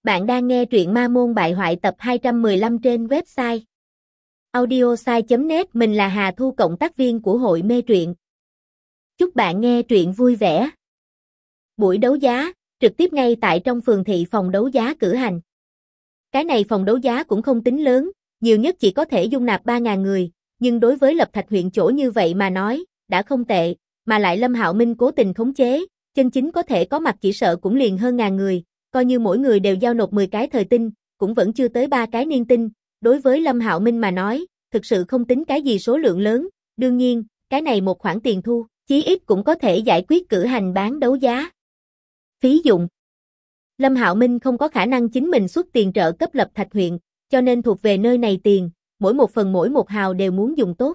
Bạn đang nghe truyện Ma Môn Bại Hoại tập 215 trên website audiosai.net. Mình là Hà Thu, cộng tác viên của hội mê truyện. Chúc bạn nghe truyện vui vẻ. Buổi đấu giá, trực tiếp ngay tại trong phường thị phòng đấu giá cử hành. Cái này phòng đấu giá cũng không tính lớn, nhiều nhất chỉ có thể dung nạp 3.000 người, nhưng đối với Lập Thạch huyện chỗ như vậy mà nói, đã không tệ, mà lại Lâm Hạo Minh cố tình khống chế, chân chính có thể có mặt chỉ sợ cũng liền hơn 1.000 người. Coi như mỗi người đều giao nộp 10 cái thời tinh, cũng vẫn chưa tới 3 cái niên tinh, đối với Lâm Hạo Minh mà nói, thực sự không tính cái gì số lượng lớn, đương nhiên, cái này một khoản tiền thu, chí ít cũng có thể giải quyết cử hành bán đấu giá. Phí dụng. Lâm Hạo Minh không có khả năng chính mình xuất tiền trợ cấp Lập Thạch huyện, cho nên thuộc về nơi này tiền, mỗi một phần mỗi một hào đều muốn dùng tốt.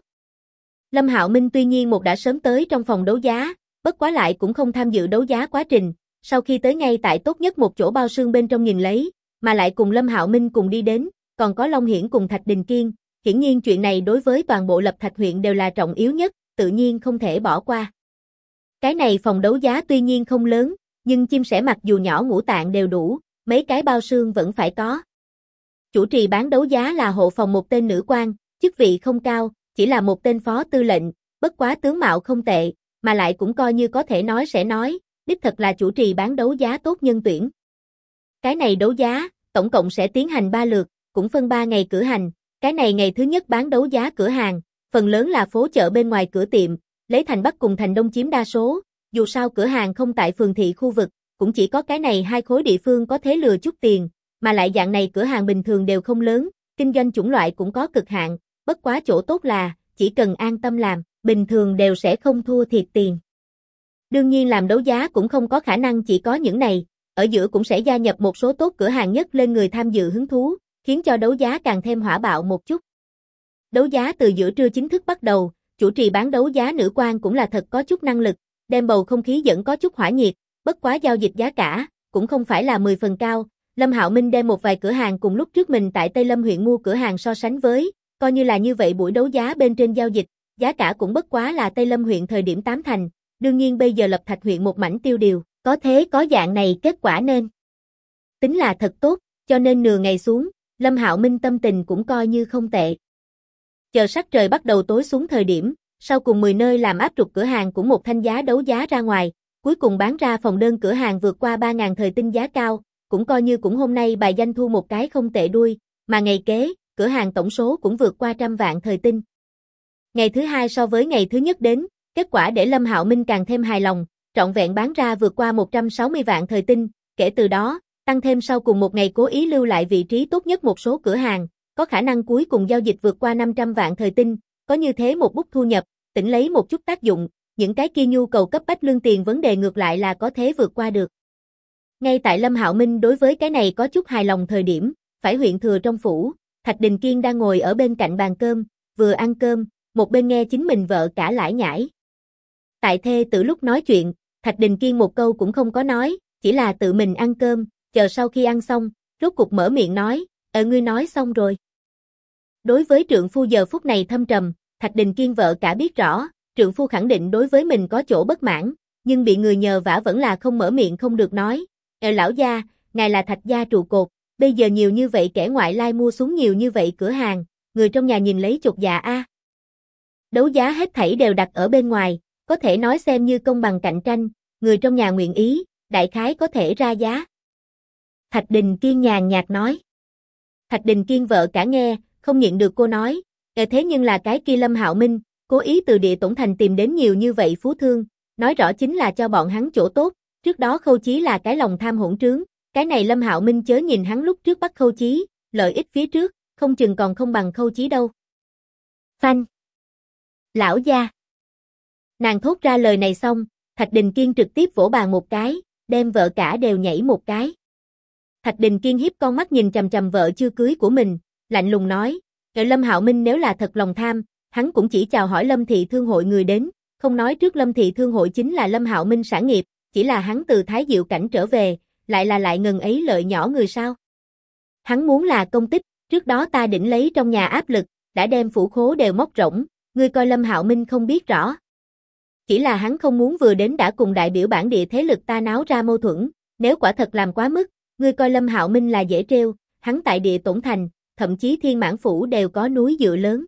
Lâm Hạo Minh tuy nhiên đã sớm tới trong phòng đấu giá, bất quá lại cũng không tham dự đấu giá quá trình. Sau khi tới ngay tại tốt nhất một chỗ bao sương bên trong nhìn lấy, mà lại cùng Lâm Hạo Minh cùng đi đến, còn có Long Hiển cùng Thạch Đình Kiên, hiển nhiên chuyện này đối với toàn bộ Lập Thạch huyện đều là trọng yếu nhất, tự nhiên không thể bỏ qua. Cái này phòng đấu giá tuy nhiên không lớn, nhưng chim sẻ mặc dù nhỏ ngũ tạng đều đủ, mấy cái bao sương vẫn phải có. Chủ trì bán đấu giá là hộ phòng một tên nữ quan, chức vị không cao, chỉ là một tên phó tư lệnh, bất quá tướng mạo không tệ, mà lại cũng coi như có thể nói sẽ nói. Đích thật là chủ trì bán đấu giá tốt nhân tuyển. Cái này đấu giá, tổng cộng sẽ tiến hành 3 lượt, cũng phân 3 ngày cử hành. Cái này ngày thứ nhất bán đấu giá cửa hàng, phần lớn là phố chợ bên ngoài cửa tiệm, lấy thành Bắc cùng thành Đông chiếm đa số. Dù sao cửa hàng không tại phường thị khu vực, cũng chỉ có cái này 2 khối địa phương có thế lừa chút tiền, mà lại dạng này cửa hàng bình thường đều không lớn, kinh doanh chủng loại cũng có cực hạn, bất quá chỗ tốt là, chỉ cần an tâm làm, bình thường đều sẽ không thua thiệt tiền. Đương nhiên làm đấu giá cũng không có khả năng chỉ có những này, ở giữa cũng sẽ gia nhập một số tốt cửa hàng nhất lên người tham dự hứng thú, khiến cho đấu giá càng thêm hỏa bạo một chút. Đấu giá từ giữa trưa chính thức bắt đầu, chủ trì bán đấu giá nữ quan cũng là thật có chút năng lực, đem bầu không khí dẫn có chút hỏa nhiệt, bất quá giao dịch giá cả, cũng không phải là 10 phần cao. Lâm Hạo Minh đem một vài cửa hàng cùng lúc trước mình tại Tây Lâm huyện mua cửa hàng so sánh với, coi như là như vậy buổi đấu giá bên trên giao dịch, giá cả cũng bất quá là Tây Lâm huyện thời điểm 8 thành. Đương nhiên bây giờ Lập Thạch huyện một mảnh tiêu điều, có thế có dạng này kết quả nên tính là thật tốt, cho nên nửa ngày xuống, Lâm Hạo Minh tâm tình cũng coi như không tệ. Chờ sắc trời bắt đầu tối xuống thời điểm, sau cùng 10 nơi làm áp trục cửa hàng cũng một thanh giá đấu giá ra ngoài, cuối cùng bán ra phòng đơn cửa hàng vượt qua 3.000 thời tinh giá cao, cũng coi như cũng hôm nay bài danh thu một cái không tệ đuôi, mà ngày kế, cửa hàng tổng số cũng vượt qua 100 vạn thời tinh. Ngày thứ hai so với ngày thứ nhất đến, kết quả để Lâm Hạo Minh càng thêm hài lòng, trọn vẹn bán ra vượt qua 160 vạn thời tinh, kể từ đó, tăng thêm sau cùng một ngày cố ý lưu lại vị trí tốt nhất một số cửa hàng, có khả năng cuối cùng giao dịch vượt qua 500 vạn thời tinh, có như thế một bút thu nhập, tỉnh lấy một chút tác dụng, những cái kia nhu cầu cấp bách lương tiền vấn đề ngược lại là có thế vượt qua được. Ngay tại Lâm Hạo Minh đối với cái này có chút hài lòng thời điểm, phải huyện thừa trong phủ, Thạch Đình Kiên đang ngồi ở bên cạnh bàn cơm, vừa ăn cơm, một bên nghe chính mình vợ cả lải nhải. Tại thê tử lúc nói chuyện, Thạch Đình Kiên một câu cũng không có nói, chỉ là tự mình ăn cơm, chờ sau khi ăn xong, rốt cục mở miệng nói, ngươi nói xong rồi. Đối với trượng phu giờ phút này thâm trầm, Thạch Đình Kiên vợ cả biết rõ, trượng phu khẳng định đối với mình có chỗ bất mãn, nhưng bị người nhờ vả vẫn là không mở miệng không được nói. Lão gia, ngài là Thạch gia trụ cột, bây giờ nhiều như vậy kẻ ngoại lai mua xuống nhiều như vậy cửa hàng, người trong nhà nhìn lấy chột dạ a. Đấu giá hết thảy đều đặt ở bên ngoài, có thể nói xem như công bằng cạnh tranh, người trong nhà nguyện ý, đại khái có thể ra giá. Thạch Đình Kiên nhàn nhạt nói. Thạch Đình Kiên vợ cả nghe, không nhịn được cô nói, thế nhưng là cái kia Lâm Hạo Minh, cố ý từ Địa Tổn Thành tìm đến nhiều như vậy phú thương, nói rõ chính là cho bọn hắn chỗ tốt, trước đó Khâu Chí là cái lòng tham hỗn trướng, cái này Lâm Hạo Minh chớ nhìn hắn lúc trước bắt Khâu Chí, lợi ích phía trước, không chừng còn không bằng Khâu Chí đâu. Phanh. Lão gia. Nàng thốt ra lời này xong, Thạch Đình Kiên trực tiếp vỗ bàn một cái, đem vợ cả đều nhảy một cái. Thạch Đình Kiên hiếp con mắt nhìn chằm chằm vợ chưa cưới của mình, lạnh lùng nói, Lâm Hạo Minh nếu là thật lòng tham, hắn cũng chỉ chào hỏi Lâm Thị Thương hội người đến, không nói trước Lâm Thị Thương hội chính là Lâm Hạo Minh sản nghiệp, chỉ là hắn từ Thái Diệu cảnh trở về, lại ngần ấy lợi nhỏ người sao. Hắn muốn là công tích, trước đó ta đỉnh lấy trong nhà áp lực, đã đem phủ khố đều móc rỗng, ngươi coi Lâm Hạo Minh không biết rõ. Chỉ là hắn không muốn vừa đến đã cùng đại biểu bản địa thế lực ta náo ra mâu thuẫn, nếu quả thật làm quá mức, ngươi coi Lâm Hạo Minh là dễ trêu, hắn tại địa tổn thành, thậm chí Thiên Mãn Phủ đều có núi dựa lớn.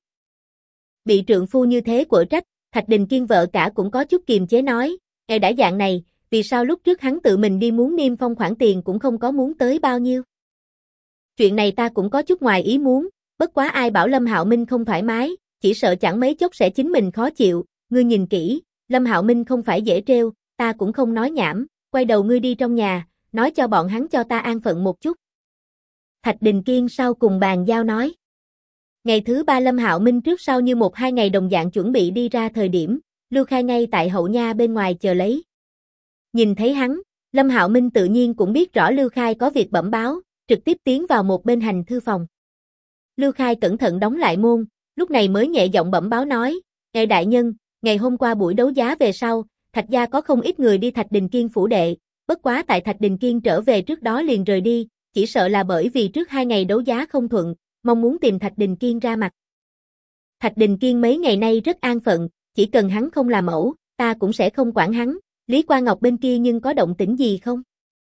Bị trượng phu như thế quở trách, Thạch Đình Kiên vợ cả cũng có chút kiềm chế nói, đã dạng này, vì sao lúc trước hắn tự mình đi muốn niêm phong khoản tiền cũng không có muốn tới bao nhiêu. Chuyện này ta cũng có chút ngoài ý muốn, bất quá ai bảo Lâm Hạo Minh không thoải mái, chỉ sợ chẳng mấy chốc sẽ chính mình khó chịu, ngươi nhìn kỹ, Lâm Hạo Minh không phải dễ trêu, ta cũng không nói nhảm, quay đầu ngươi đi trong nhà, nói cho bọn hắn cho ta an phận một chút. Thạch Đình Kiên sau cùng bàn giao nói. Ngày thứ 3 Lâm Hạo Minh trước sau như 1-2 ngày đồng dạng chuẩn bị đi ra thời điểm, Lưu Khai ngay tại hậu nha bên ngoài chờ lấy. Nhìn thấy hắn, Lâm Hạo Minh tự nhiên cũng biết rõ Lưu Khai có việc bẩm báo, trực tiếp tiến vào một bên hành thư phòng. Lưu Khai cẩn thận đóng lại môn, lúc này mới nhẹ giọng bẩm báo nói, đại nhân, ngày hôm qua buổi đấu giá về sau, Thạch gia có không ít người đi Thạch Đình Kiên phủ đệ, bất quá tại Thạch Đình Kiên trở về trước đó liền rời đi, chỉ sợ là bởi vì trước 2 ngày đấu giá không thuận, mong muốn tìm Thạch Đình Kiên ra mặt. Thạch Đình Kiên mấy ngày nay rất an phận, chỉ cần hắn không làm ẩu, ta cũng sẽ không quản hắn, Lý Qua Ngọc bên kia nhưng có động tĩnh gì không?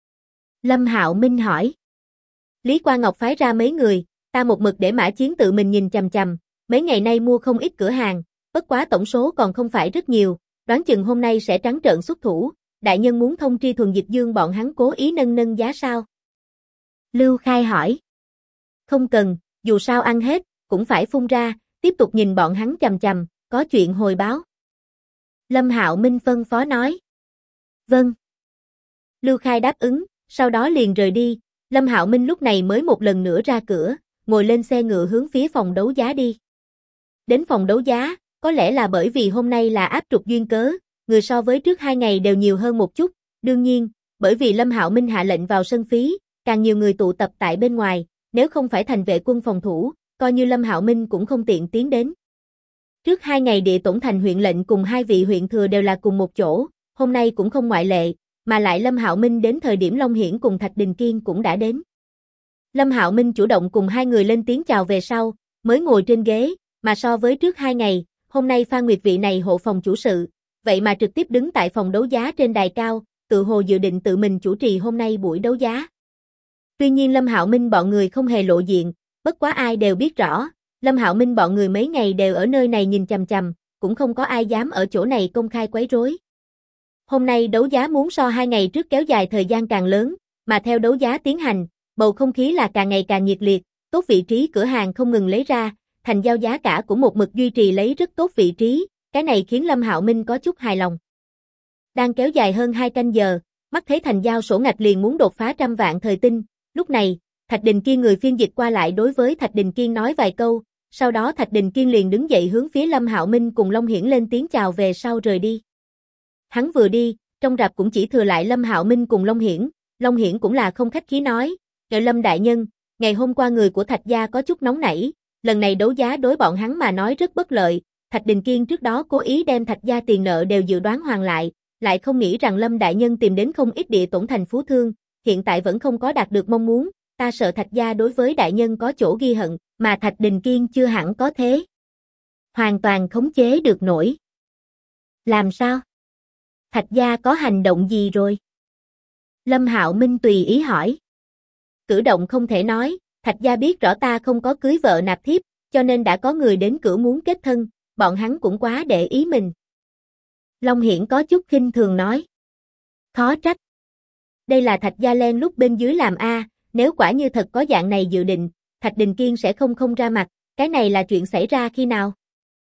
Lâm Hạo Minh hỏi. Lý Qua Ngọc phái ra mấy người, ta một mực để Mã Chiến tự mình nhìn chằm chằm, mấy ngày nay mua không ít cửa hàng, bất quá tổng số còn không phải rất nhiều, đoán chừng hôm nay sẽ trắng trợn xuất thủ, đại nhân muốn thông tri Thuần Dịch Dương bọn hắn cố ý nâng giá sao? Lưu Khai hỏi. Không cần, dù sao ăn hết, cũng phải phun ra, tiếp tục nhìn bọn hắn chằm chằm, có chuyện hồi báo. Lâm Hạo Minh phân phó nói. Vâng. Lưu Khai đáp ứng, sau đó liền rời đi, Lâm Hạo Minh lúc này mới một lần nữa ra cửa, ngồi lên xe ngựa hướng phía phòng đấu giá đi. Đến phòng đấu giá, có lẽ là bởi vì hôm nay là áp trục duyên cớ, người so với trước 2 ngày đều nhiều hơn một chút, đương nhiên, bởi vì Lâm Hạo Minh hạ lệnh vào sân phí, càng nhiều người tụ tập tại bên ngoài, nếu không phải thành vệ quân phòng thủ, coi như Lâm Hạo Minh cũng không tiện tiến đến. Trước 2 ngày địa tổn thành huyện lệnh cùng 2 vị huyện thừa đều là cùng một chỗ, hôm nay cũng không ngoại lệ, mà lại Lâm Hạo Minh đến thời điểm Long Hiển cùng Thạch Đình Kiên cũng đã đến. Lâm Hạo Minh chủ động cùng 2 người lên tiếng chào về sau, mới ngồi trên ghế, mà so với trước 2 ngày, hôm nay Phan Nguyệt vị này hộ phòng chủ sự, vậy mà trực tiếp đứng tại phòng đấu giá trên đài cao, tự hồ dự định tự mình chủ trì hôm nay buổi đấu giá. Tuy nhiên Lâm Hạo Minh bọn người không hề lộ diện, bất quá ai đều biết rõ, Lâm Hạo Minh bọn người mấy ngày đều ở nơi này nhìn chằm chằm, cũng không có ai dám ở chỗ này công khai quấy rối. Hôm nay đấu giá muốn so 2 ngày trước kéo dài thời gian càng lớn, mà theo đấu giá tiến hành, bầu không khí là càng ngày càng nhiệt liệt, tốt vị trí cửa hàng không ngừng lấy ra, thành giao giá cả cũng một mực duy trì lấy rất tốt vị trí, cái này khiến Lâm Hạo Minh có chút hài lòng. Đang kéo dài hơn 2 canh giờ, mắt thấy thành giao sổ ngạch liền muốn đột phá 100 vạn thời tinh, lúc này, Thạch Đình Kiên người phiên dịch qua lại đối với Thạch Đình Kiên nói vài câu, sau đó Thạch Đình Kiên liền đứng dậy hướng phía Lâm Hạo Minh cùng Long Hiển lên tiếng chào về sau rời đi. Hắn vừa đi, trong rạp cũng chỉ thừa lại Lâm Hạo Minh cùng Long Hiển cũng là không khách khí nói, Lâm đại nhân, ngày hôm qua người của Thạch gia có chút nóng nảy, lần này đấu giá đối bọn hắn mà nói rất bất lợi, Thạch Đình Kiên trước đó cố ý đem Thạch gia tiền nợ đều dự đoán hoàn lại không nghĩ rằng Lâm đại nhân tìm đến không ít địa tổn thành phú thương, hiện tại vẫn không có đạt được mong muốn, ta sợ Thạch gia đối với đại nhân có chỗ ghi hận, mà Thạch Đình Kiên chưa hẳn có thế. Hoàn toàn khống chế được nổi. Làm sao? Thạch gia có hành động gì rồi? Lâm Hạo Minh tùy ý hỏi. Cử động không thể nói, Thạch gia biết rõ ta không có cưới vợ nạp thiếp, cho nên đã có người đến cửa muốn kết thân, bọn hắn cũng quá để ý mình. Long Hiển có chút khinh thường nói. Khó trách. Đây là Thạch gia len lúc bên dưới làm a, nếu quả như thật có dạng này dự định, Thạch Đình Kiên sẽ không ra mặt, cái này là chuyện xảy ra khi nào?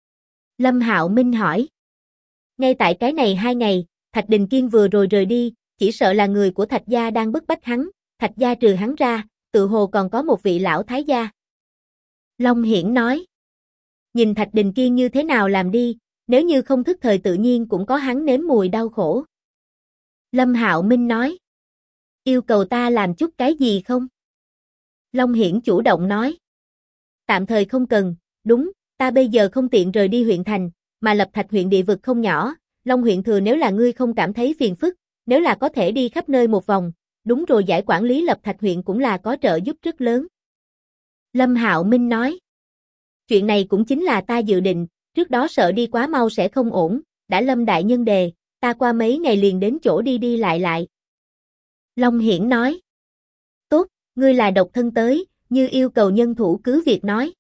Lâm Hạo Minh hỏi. Ngay tại cái này 2 ngày, Thạch Đình Kiên vừa rồi rời đi, chỉ sợ là người của Thạch gia đang bức bách hắn, Thạch gia trừ hắn ra, tự hồ còn có một vị lão thái gia. Long Hiển nói. Nhìn Thạch Đình Kiên như thế nào làm đi, nếu như không thức thời tự nhiên cũng có hắn nếm mùi đau khổ. Lâm Hạo Minh nói. Yêu cầu ta làm chút cái gì không? Long Hiển chủ động nói. Tạm thời không cần, đúng, ta bây giờ không tiện rời đi huyện thành, mà Lập Thạch huyện địa vực không nhỏ, Long huyện thừa nếu là ngươi không cảm thấy phiền phức, nếu là có thể đi khắp nơi một vòng, đúng rồi giải quản lý Lập Thạch huyện cũng là có trợ giúp rất lớn. Lâm Hạo Minh nói. Chuyện này cũng chính là ta dự định, trước đó sợ đi quá mau sẽ không ổn, đã Lâm đại nhân đề, ta qua mấy ngày liền đến chỗ đi lại. Long Hiển nói. Tốt, Ngươi là độc thân tới, như yêu cầu nhân thủ cứ việc nói.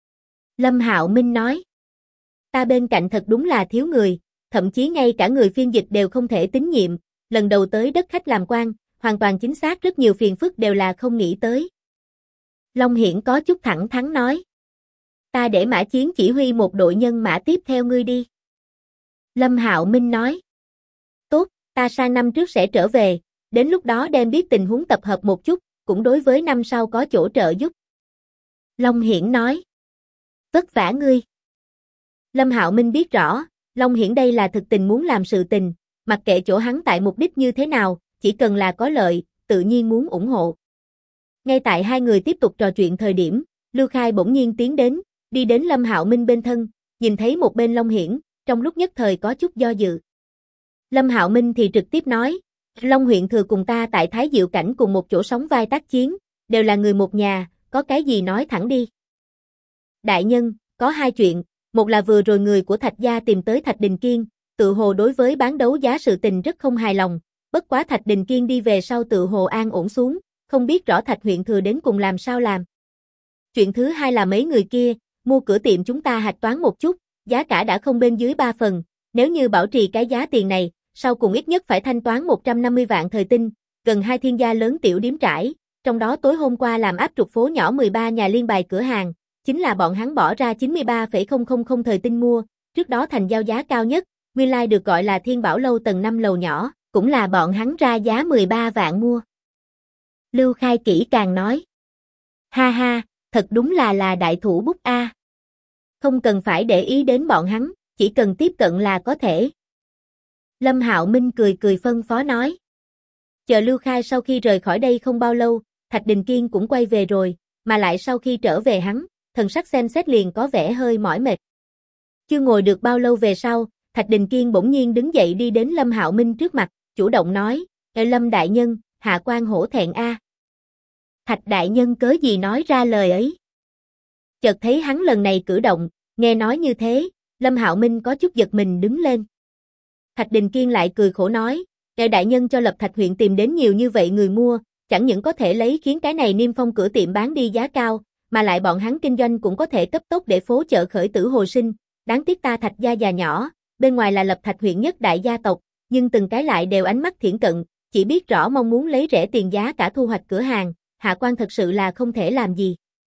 Lâm Hạo Minh nói. Ta bên cạnh thật đúng là thiếu người, thậm chí ngay cả người phiên dịch đều không thể tín nhiệm, lần đầu tới đất khách làm quan, hoàn toàn chính xác rất nhiều phiền phức đều là không nghĩ tới. Long Hiển có chút thẳng thắn nói. Ta để Mã Chiến chỉ huy một đội nhân mã tiếp theo ngươi đi. Lâm Hạo Minh nói. Tốt, ta sang năm trước sẽ trở về, đến lúc đó đem biết tình huống tập hợp một chút, cũng đối với năm sau có chỗ trợ giúp. Long Hiển nói. Vất vả ngươi. Lâm Hạo Minh biết rõ, Long Hiển đây là thực tình muốn làm sự tình, mặc kệ chỗ hắn tại mục đích như thế nào, chỉ cần là có lợi, tự nhiên muốn ủng hộ. Ngay tại hai người tiếp tục trò chuyện thời điểm, Lưu Khai bỗng nhiên tiến đến, đi đến Lâm Hạo Minh bên thân, nhìn thấy một bên Long Hiển, trong lúc nhất thời có chút do dự. Lâm Hạo Minh thì trực tiếp nói, Long huyện thừa cùng ta tại Thái Diệu Cảnh cùng một chỗ sóng vai tác chiến, đều là người một nhà, có cái gì nói thẳng đi. Đại nhân, có hai chuyện, một là vừa rồi người của Thạch gia tìm tới Thạch Đình Kiên, tự hồ đối với bán đấu giá sự tình rất không hài lòng, bất quá Thạch Đình Kiên đi về sau tự hồ an ổn xuống, không biết rõ Thạch huyện thừa đến cùng làm sao làm. Chuyện thứ hai là mấy người kia, mua cửa tiệm chúng ta hạch toán một chút, giá cả đã không bên dưới 3 phần, nếu như bảo trì cái giá tiền này, sau cùng ít nhất phải thanh toán 150 vạn thời tinh, gần 2 thiên gia lớn tiểu điếm trải, trong đó tối hôm qua làm áp trục phố nhỏ 13 nhà liên bài cửa hàng, chính là bọn hắn bỏ ra 93,000 thời tinh mua, trước đó thành giao giá cao nhất, nguyên lai được gọi là Thiên Bảo lâu tầng 5 lầu nhỏ, cũng là bọn hắn ra giá 13 vạn mua. Lưu Khai kỹ càng nói. Ha ha, thật đúng là đại thủ bút a. Không cần phải để ý đến bọn hắn, chỉ cần tiếp cận là có thể. Lâm Hạo Minh cười cười phân phó nói. Chờ Lưu Khai sau khi rời khỏi đây không bao lâu, Thạch Đình Kiên cũng quay về rồi, mà lại sau khi trở về hắn, thần sắc xem xét liền có vẻ hơi mỏi mệt. Chưa ngồi được bao lâu về sau, Thạch Đình Kiên bỗng nhiên đứng dậy đi đến Lâm Hạo Minh trước mặt, chủ động nói, Lâm đại nhân, hạ quan hổ thẹn a. Thạch đại nhân cớ gì nói ra lời ấy. Chợt thấy hắn lần này cử động, nghe nói như thế, Lâm Hạo Minh có chút giật mình đứng lên. Thạch Đình Kiên lại cười khổ nói, đại nhân cho Lập Thạch huyện tìm đến nhiều như vậy người mua, chẳng những có thể lấy khiến cái này niêm phong cửa tiệm bán đi giá cao, mà lại bọn hắn kinh doanh cũng có thể cấp tốc để phố chợ khởi tử hồi sinh, đáng tiếc ta Thạch gia già nhỏ, bên ngoài là Lập Thạch huyện nhất đại gia tộc, nhưng từng cái lại đều ánh mắt thiển cận, chỉ biết rõ mong muốn lấy rẻ tiền giá cả thu hoạch cửa hàng, hạ quan thật sự là không thể làm gì.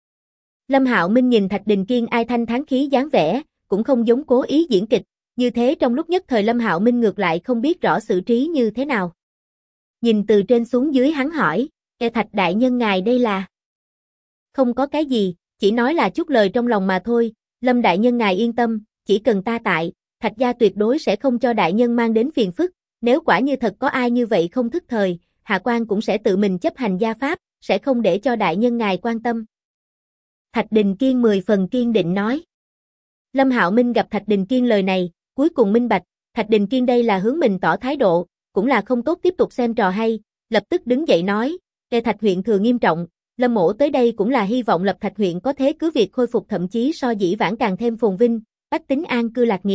Lâm Hạo Minh nhìn Thạch Đình Kiên ai thanh thán khí dáng vẻ, cũng không giống cố ý diễn kịch, như thế trong lúc nhất thời Lâm Hạo Minh ngược lại không biết rõ xử trí như thế nào. Nhìn từ trên xuống dưới hắn hỏi, Thạch đại nhân ngài đây là? Không có cái gì, chỉ nói là chút lời trong lòng mà thôi, Lâm đại nhân ngài yên tâm, chỉ cần ta tại, Thạch gia tuyệt đối sẽ không cho đại nhân mang đến phiền phức, nếu quả như thật có ai như vậy không thức thời, hạ quan cũng sẽ tự mình chấp hành gia pháp, sẽ không để cho đại nhân ngài quan tâm. Thạch Đình Kiên 10 phần kiên định nói. Lâm Hạo Minh gặp Thạch Đình Kiên lời này, cuối cùng minh bạch, Thạch Đình Kiên đây là hướng mình tỏ thái độ, cũng là không tốt tiếp tục xem trò hay, lập tức đứng dậy nói, Thạch huyện thừa nghiêm trọng, Lâm mỗ tới đây cũng là hy vọng Lập Thạch huyện có thế cứ việc khôi phục thậm chí so dĩ vãng càng thêm phồn vinh, bách tính an cư lạc nghiệp.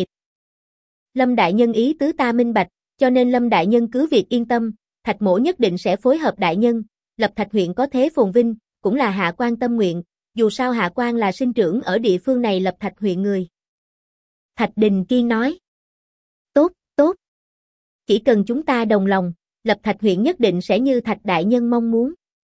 Lâm đại nhân ý tứ ta minh bạch, cho nên Lâm đại nhân cứ việc yên tâm, Thạch mỗ nhất định sẽ phối hợp đại nhân, Lập Thạch huyện có thế phồn vinh, cũng là hạ quan tâm nguyện, dù sao hạ quan là sinh trưởng ở địa phương này Lập Thạch huyện người. Thạch Đình Kiên nói. Tốt, tốt. Chỉ cần chúng ta đồng lòng, Lập Thạch huyện nhất định sẽ như Thạch đại nhân mong muốn.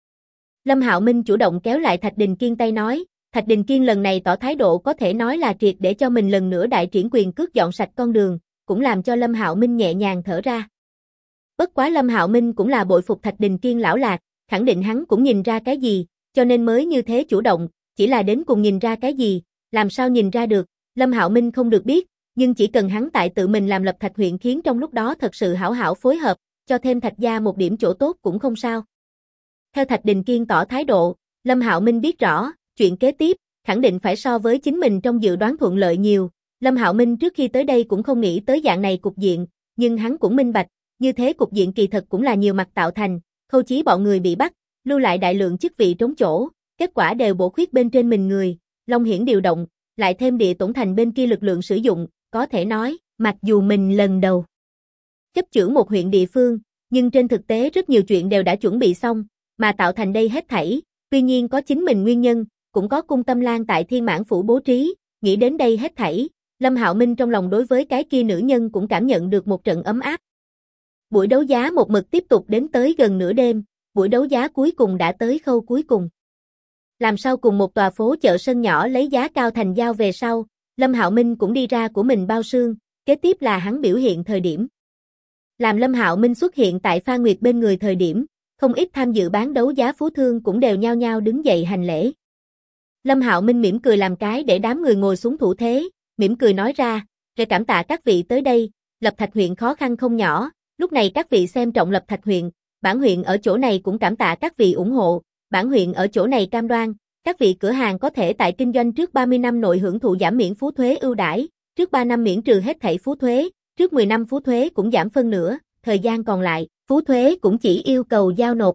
Lâm Hạo Minh chủ động kéo lại Thạch Đình Kiên tay nói, Thạch Đình Kiên lần này tỏ thái độ có thể nói là triệt để cho mình lần nữa đại triển quyền cước dọn sạch con đường, cũng làm cho Lâm Hạo Minh nhẹ nhàng thở ra. Bất quá Lâm Hạo Minh cũng là bội phục Thạch Đình Kiên lão lạc, khẳng định hắn cũng nhìn ra cái gì, cho nên mới như thế chủ động, chỉ là đến cùng nhìn ra cái gì, làm sao nhìn ra được, Lâm Hạo Minh không được biết, nhưng chỉ cần hắn tại tự mình làm Lập Thạch huyện khiến trong lúc đó thật sự hảo hảo phối hợp, cho thêm Thạch gia một điểm chỗ tốt cũng không sao. Theo Thạch Đình Kiên tỏ thái độ, Lâm Hạo Minh biết rõ, chuyện kế tiếp, khẳng định phải so với chính mình trong dự đoán thuận lợi nhiều. Lâm Hạo Minh trước khi tới đây cũng không nghĩ tới dạng này cục diện, nhưng hắn cũng minh bạch, như thế cục diện kỳ thật cũng là nhiều mặt tạo thành, Khâu Chí bọn người bị bắt, lưu lại đại lượng chức vị trống chỗ, kết quả đều bổ khuyết bên trên mình người, Long Hiển điều động, lại thêm Địa Tổn Thành bên kia lực lượng sử dụng, có thể nói, mặc dù mình lần đầu chấp chưởng một huyện địa phương, nhưng trên thực tế rất nhiều chuyện đều đã chuẩn bị xong, mà tạo thành đây hết thảy, tuy nhiên có chính mình nguyên nhân, cũng có Cung Tâm Lan tại Thiên Mãn Phủ bố trí, nghĩ đến đây hết thảy, Lâm Hạo Minh trong lòng đối với cái kia nữ nhân cũng cảm nhận được một trận ấm áp. Buổi đấu giá một mực tiếp tục đến tới gần nửa đêm, buổi đấu giá cuối cùng đã tới khâu cuối cùng. Làm sau cùng một tòa phố chợ sân nhỏ lấy giá cao thành giao về sau, Lâm Hạo Minh cũng đi ra của mình bao sương, kế tiếp là hắn biểu hiện thời điểm. Làm Lâm Hạo Minh xuất hiện tại Pha Nguyệt bên người thời điểm, không ít tham dự bán đấu giá phú thương cũng đều nhao nhao đứng dậy hành lễ. Lâm Hạo Minh mỉm cười làm cái để đám người ngồi xuống thủ thế, mỉm cười nói ra, "Re cảm tạ các vị tới đây, Lập Thạch huyện khó khăn không nhỏ, lúc này các vị xem trọng Lập Thạch huyện, bản huyện ở chỗ này cũng cảm tạ các vị ủng hộ, bản huyện ở chỗ này cam đoan, các vị cửa hàng có thể tại kinh doanh trước 30 năm nội hưởng thụ giảm miễn phú thuế ưu đãi, trước 3 năm miễn trừ hết thảy phú thuế, trước 10 năm phú thuế cũng giảm phân nửa, thời gian còn lại, phú thuế cũng chỉ yêu cầu giao nộp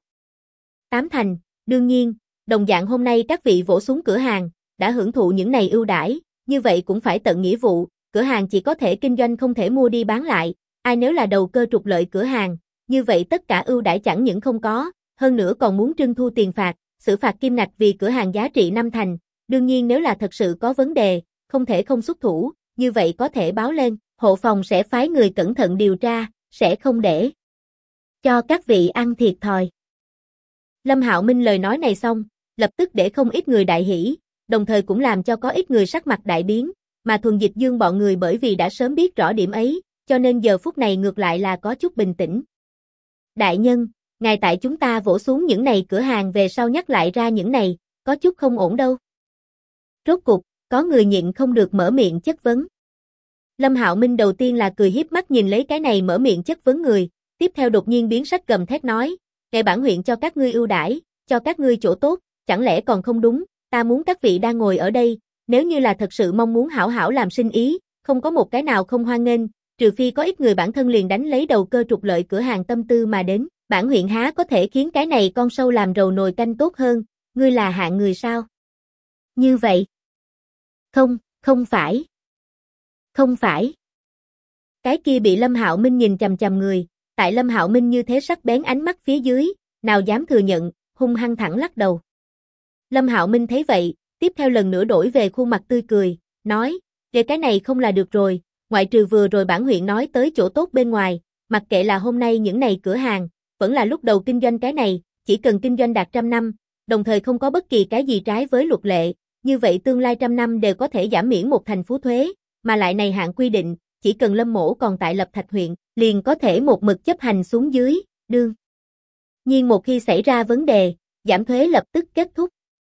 8 thành, đương nhiên, đồng dạng hôm nay các vị vỗ xuống cửa hàng, đã hưởng thụ những này ưu đãi, như vậy cũng phải tận nghĩa vụ, cửa hàng chỉ có thể kinh doanh không thể mua đi bán lại, ai nếu là đầu cơ trục lợi cửa hàng, như vậy tất cả ưu đãi chẳng những không có, hơn nữa còn muốn trưng thu tiền phạt, xử phạt kim ngạch vì cửa hàng giá trị 5 thành, đương nhiên nếu là thật sự có vấn đề, không thể không xuất thủ, như vậy có thể báo lên, hộ phòng sẽ phái người cẩn thận điều tra, sẽ không để cho các vị ăn thiệt thòi. Lâm Hạo Minh lời nói này xong, lập tức để không ít người đại hỉ, đồng thời cũng làm cho có ít người sắc mặt đại biến, mà Thuần Dịch Dương bọn người bởi vì đã sớm biết rõ điểm ấy, cho nên giờ phút này ngược lại là có chút bình tĩnh. Đại nhân, ngài tại chúng ta vỗ xuống những này cửa hàng về sau nhắc lại ra những này, có chút không ổn đâu. Rốt cục, có người nhịn không được mở miệng chất vấn. Lâm Hạo Minh đầu tiên là cười hiếp mắt nhìn lấy cái này mở miệng chất vấn người, tiếp theo đột nhiên biến sắc gầm thét nói, "Ngài bản huyện cho các ngươi ưu đãi, cho các ngươi chỗ tốt, chẳng lẽ còn không đúng, ta muốn các vị đang ngồi ở đây, nếu như là thật sự mong muốn hảo hảo làm sinh ý, không có một cái nào không hoan nghênh, trừ phi có ít người bản thân liền đánh lấy đầu cơ trục lợi cửa hàng tâm tư mà đến, bản huyện há có thể khiến cái này con sâu làm rầu nồi canh tốt hơn, ngươi là hạng người sao?" Như vậy. Không, không phải. Không phải. Cái kia bị Lâm Hạo Minh nhìn chằm chằm người, tại Lâm Hạo Minh như thế sắc bén ánh mắt phía dưới, nào dám thừa nhận, hung hăng thẳng lắc đầu. Lâm Hạo Minh thấy vậy, tiếp theo lần nữa đổi về khuôn mặt tươi cười, nói, "Để cái này không là được rồi, ngoại trừ vừa rồi bản huyện nói tới chỗ tốt bên ngoài, mặc kệ là hôm nay những này cửa hàng, vẫn là lúc đầu kinh doanh cái này, chỉ cần kinh doanh đạt 100 năm, đồng thời không có bất kỳ cái gì trái với luật lệ, như vậy tương lai 100 năm đều có thể giảm miễn 1 thành phú thuế, mà lại này hạn quy định, chỉ cần Lâm mỗ còn tại Lập Thạch huyện, liền có thể một mực chấp hành xuống dưới, đương nhiên một khi xảy ra vấn đề, giảm thuế lập tức kết thúc."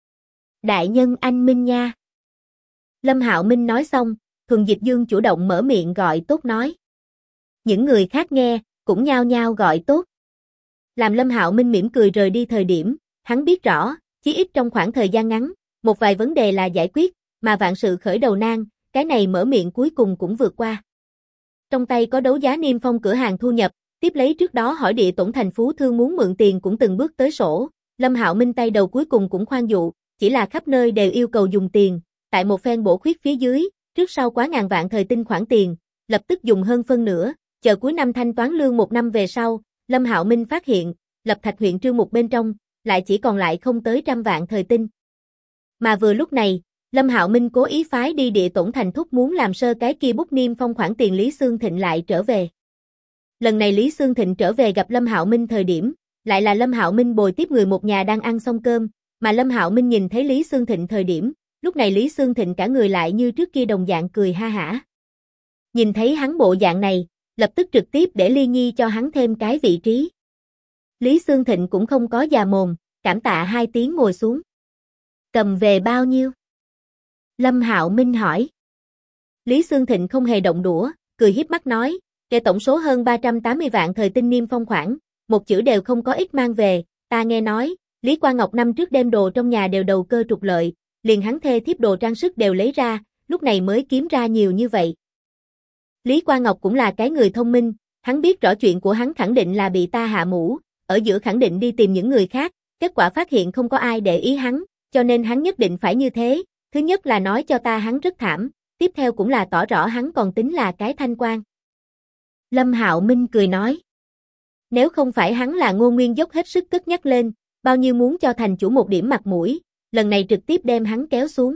Đại nhân anh minh nha. Lâm Hạo Minh nói xong, Thuần Dịch Dương chủ động mở miệng gọi tốt nói. Những người khác nghe, cũng nhao nhao gọi tốt. Làm Lâm Hạo Minh mỉm cười rời đi thời điểm, hắn biết rõ, chí ít trong khoảng thời gian ngắn, một vài vấn đề là giải quyết, mà vạn sự khởi đầu nan, cái này mở miệng cuối cùng cũng vượt qua. Trong tay có đấu giá niêm phong cửa hàng thu nhập, tiếp lấy trước đó hỏi địa tổn thành phú thương muốn mượn tiền cũng từng bước tới sổ, Lâm Hạo Minh tay đầu cuối cùng cũng khoan dụ, chỉ là khắp nơi đều yêu cầu dùng tiền, tại một phen bổ khuyết phía dưới, trước sau quá ngàn vạn thời tinh khoản tiền, lập tức dùng hơn phân nửa, chờ cuối năm thanh toán lương 1 năm về sau, Lâm Hạo Minh phát hiện, Lập Thạch huyện trương mục bên trong, lại chỉ còn lại không tới 100 vạn thời tinh. Mà vừa lúc này, Lâm Hạo Minh cố ý phái đi địa tổn thành thúc muốn làm sơ cái kia bút niêm phong khoản tiền Lý Xương Thịnh lại trở về. Lần này Lý Xương Thịnh trở về gặp Lâm Hạo Minh thời điểm, lại là Lâm Hạo Minh bồi tiếp người một nhà đang ăn xong cơm, mà Lâm Hạo Minh nhìn thấy Lý Xương Thịnh thời điểm, lúc này Lý Xương Thịnh cả người lại như trước kia đồng dạng cười ha hả. Nhìn thấy hắn bộ dạng này, lập tức trực tiếp để Ly Nhi cho hắn thêm cái vị trí. Lý Xương Thịnh cũng không có già mồm, cảm tạ 2 tiếng ngồi xuống. Cầm về bao nhiêu? Lâm Hạo Minh hỏi. Lý Xương Thịnh không hề động đũa, cười hiếp mắt nói, "Kể tổng số hơn 380 vạn thời tinh niêm phong khoản, một chữ đều không có ít mang về, ta nghe nói, Lý Quang Ngọc năm trước đem đồ trong nhà đều đầu cơ trục lợi, liền hắn thê thiếp đồ trang sức đều lấy ra, lúc này mới kiếm ra nhiều như vậy." Lý Quang Ngọc cũng là cái người thông minh, hắn biết rõ chuyện của hắn khẳng định là bị ta hạ mũ, ở giữa khẳng định đi tìm những người khác, kết quả phát hiện không có ai để ý hắn, cho nên hắn nhất định phải như thế, thứ nhất là nói cho ta hắn rất thảm, tiếp theo cũng là tỏ rõ hắn còn tính là cái thanh quan. Lâm Hạo Minh cười nói, nếu không phải hắn là Ngô Nguyên dốc hết sức cất nhắc lên, bao nhiêu muốn cho thành chủ một điểm mặt mũi, lần này trực tiếp đem hắn kéo xuống.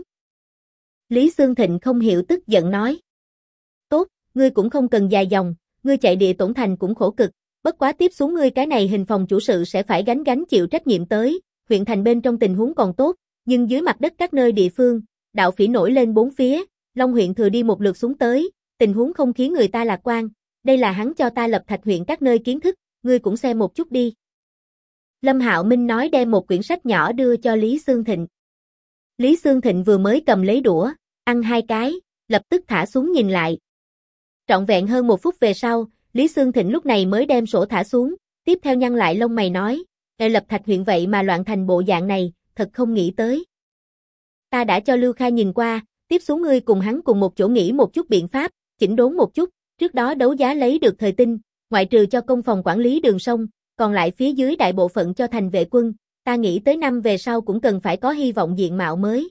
Lý Xương Thịnh không hiểu tức giận nói. Tốt, ngươi cũng không cần dài dòng, ngươi chạy địa tổn thành cũng khổ cực, bất quá tiếp xuống ngươi cái này hình phòng chủ sự sẽ phải gánh chịu trách nhiệm tới, huyện thành bên trong tình huống còn tốt, nhưng dưới mặt đất các nơi địa phương, đạo phỉ nổi lên bốn phía, Long huyện thừa đi một lượt xuống tới, tình huống không khiến người ta lạc quan, đây là hắn cho ta lập Thạch huyện các nơi kiến thức, ngươi cũng xem một chút đi. Lâm Hạo Minh nói đem một quyển sách nhỏ đưa cho Lý Xương Thịnh. Lý Xương Thịnh vừa mới cầm lấy đũa, ăn hai cái, lập tức thả xuống nhìn lại. Trọn vẹn hơn 1 phút về sau, Lý Xương Thịnh lúc này mới đem sổ thả xuống, tiếp theo nhăn lại lông mày nói, lập Thạch huyện vậy mà loạn thành bộ dạng này, thật không nghĩ tới. Ta đã cho Lưu Khai nhìn qua, tiếp xuống ngươi cùng hắn cùng một chỗ nghĩ một chút biện pháp, chỉnh đốn một chút, trước đó đấu giá lấy được thời tinh, ngoại trừ cho công phòng quản lý đường sông, còn lại phía dưới đại bộ phận cho thành vệ quân, ta nghĩ tới năm về sau cũng cần phải có hy vọng diện mạo mới.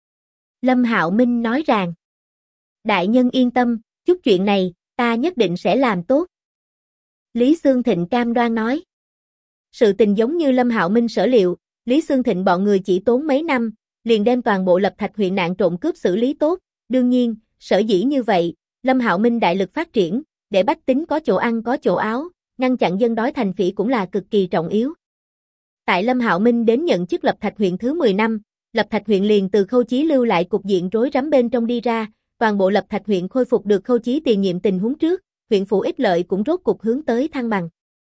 Lâm Hạo Minh nói rằng, đại nhân yên tâm, chút chuyện này, ta nhất định sẽ làm tốt. Lý Xương Thịnh cam đoan nói. Sự tình giống như Lâm Hạo Minh sở liệu, Lý Xương Thịnh bọn người chỉ tốn mấy năm, liền đem toàn bộ lập Thạch huyện nạn trộm cướp xử lý tốt, đương nhiên, sở dĩ như vậy, Lâm Hạo Minh đại lực phát triển, để bách tính có chỗ ăn có chỗ áo, ngăn chặn dân đói thành phỉ cũng là cực kỳ trọng yếu. Tại Lâm Hạo Minh đến nhận chức lập Thạch huyện thứ 10 năm, lập Thạch huyện liền từ Khâu Chí lưu lại cục diện rối rắm bên trong đi ra, toàn bộ lập Thạch huyện khôi phục được Khâu Chí tiền nhiệm tình huống trước, huyện phủ ích lợi cũng rốt cục hướng tới thăng bằng.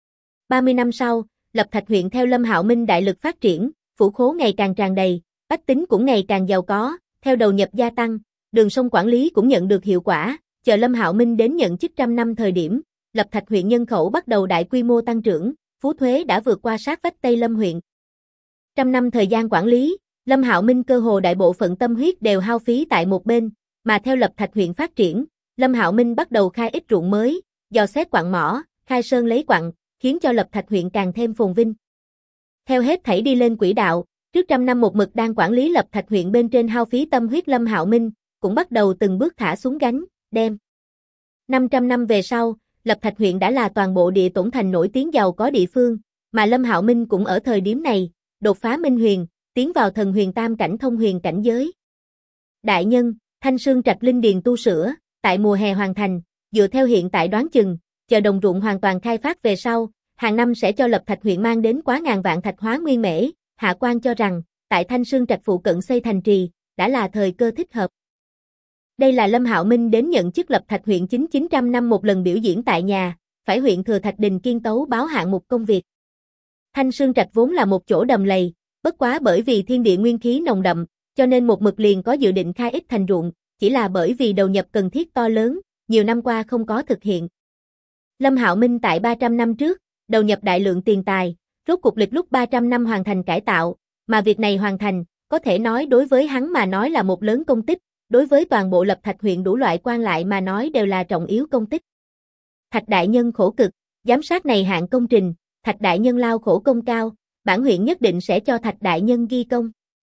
30 năm sau, lập Thạch huyện theo Lâm Hạo Minh đại lực phát triển, phủ khố ngày càng tràn đầy, bách tính cũng ngày càng giàu có, theo đầu nhập gia tăng, đường sông quản lý cũng nhận được hiệu quả, chờ Lâm Hạo Minh đến nhận chức 100 năm thời điểm, lập Thạch huyện nhân khẩu bắt đầu đại quy mô tăng trưởng, phú thuế đã vượt qua sát vách Tây Lâm huyện. 100 năm thời gian quản lý, Lâm Hạo Minh cơ hồ đại bộ phận tâm huyết đều hao phí tại một bên, mà theo lập Thạch huyện phát triển, Lâm Hạo Minh bắt đầu khai ít ruộng mới, dò xét quặng mỏ, khai sơn lấy quặng, khiến cho lập Thạch huyện càng thêm phồn vinh. Theo hết thảy đi lên quỹ đạo, trước 100 năm một mực đang quản lý lập Thạch huyện bên trên hao phí tâm huyết Lâm Hạo Minh, cũng bắt đầu từng bước thả xuống gánh, đem. 500 năm về sau, lập Thạch huyện đã là toàn bộ địa tổn thành nổi tiếng giàu có địa phương, mà Lâm Hạo Minh cũng ở thời điểm này, đột phá minh huyền, tiến vào thần huyền tam cảnh thông huyền cảnh giới. Đại nhân, Thanh Sương Trạch linh điền tu sửa, tại mùa hè hoàn thành, dựa theo hiện tại đoán chừng, chờ đồng ruộng hoàn toàn khai phát về sau, hàng năm sẽ cho lập Thạch huyện mang đến quá ngàn vạn thạch hóa nguyên mễ, hạ quan cho rằng, tại Thanh Sương Trạch phụ cận xây thành trì, đã là thời cơ thích hợp. Đây là Lâm Hạo Minh đến nhận chức lập Thạch huyện 900 năm một lần biểu diễn tại nhà, phải huyện thừa Thạch Đình kiên tấu báo hạng mục công việc. Thanh Sương Trạch vốn là một chỗ đầm lầy, bất quá bởi vì thiên địa nguyên khí nồng đậm, cho nên một mực liền có dự định khai ích thành ruộng, chỉ là bởi vì đầu nhập cần thiết to lớn, nhiều năm qua không có thực hiện. Lâm Hạo Minh tại 300 năm trước, đầu nhập đại lượng tiền tài, rốt cục lịch lúc 300 năm hoàn thành cải tạo, mà việc này hoàn thành, có thể nói đối với hắn mà nói là một lớn công tích, đối với toàn bộ lập Thạch huyện đủ loại quan lại mà nói đều là trọng yếu công tích. Thạch đại nhân khổ cực, giám sát này hạng công trình, Thạch đại nhân lao khổ công cao, bản huyện nhất định sẽ cho Thạch đại nhân ghi công.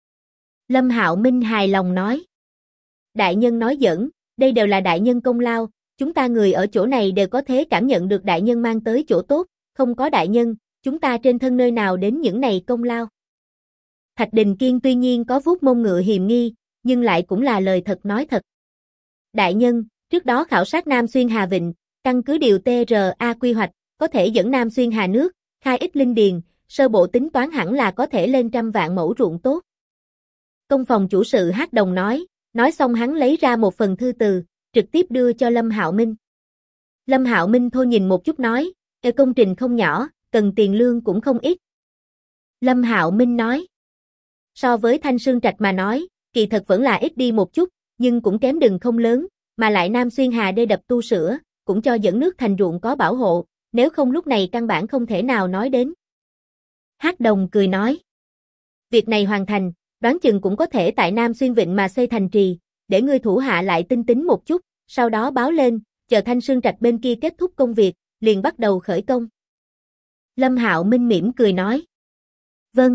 Lâm Hạo Minh hài lòng nói. Đại nhân nói giỡn, đây đều là đại nhân công lao, chúng ta người ở chỗ này đều có thể cảm nhận được đại nhân mang tới chỗ tốt, không có đại nhân, chúng ta trên thân nơi nào đến những này công lao. Thạch Đình Kiên tuy nhiên có vuốt mông ngựa hiềm nghi, nhưng lại cũng là lời thật nói thật. Đại nhân, trước đó khảo sát Nam Xuyên Hà Vịnh, căn cứ điều TRA quy hoạch, có thể dẫn Nam Xuyên Hà nước, khai ích linh điền, sơ bộ tính toán hẳn là có thể lên 100 vạn mẫu ruộng tốt. Công phòng chủ sự Hắc Đồng nói xong hắn lấy ra một phần thư từ, trực tiếp đưa cho Lâm Hạo Minh. Lâm Hạo Minh thôi nhìn một chút nói, công trình không nhỏ, cần tiền lương cũng không ít. Lâm Hạo Minh nói, so với Thanh Sương Trạch mà nói, kỳ thật vẫn là ít đi một chút, nhưng cũng kém đừng không lớn, mà lại Nam Xuyên Hà đê đập tu sửa, cũng cho dẫn nước thành ruộng có bảo hộ, nếu không lúc này căn bản không thể nào nói đến. Hắc Đồng cười nói, việc này hoàn thành, đoán chừng cũng có thể tại Nam Xuyên Vịnh mà xây thành trì, để ngươi thủ hạ lại tinh tính một chút, sau đó báo lên, chờ Thanh Sương Trạch bên kia kết thúc công việc, liền bắt đầu khởi công. Lâm Hạo Minh mỉm cười nói, vâng.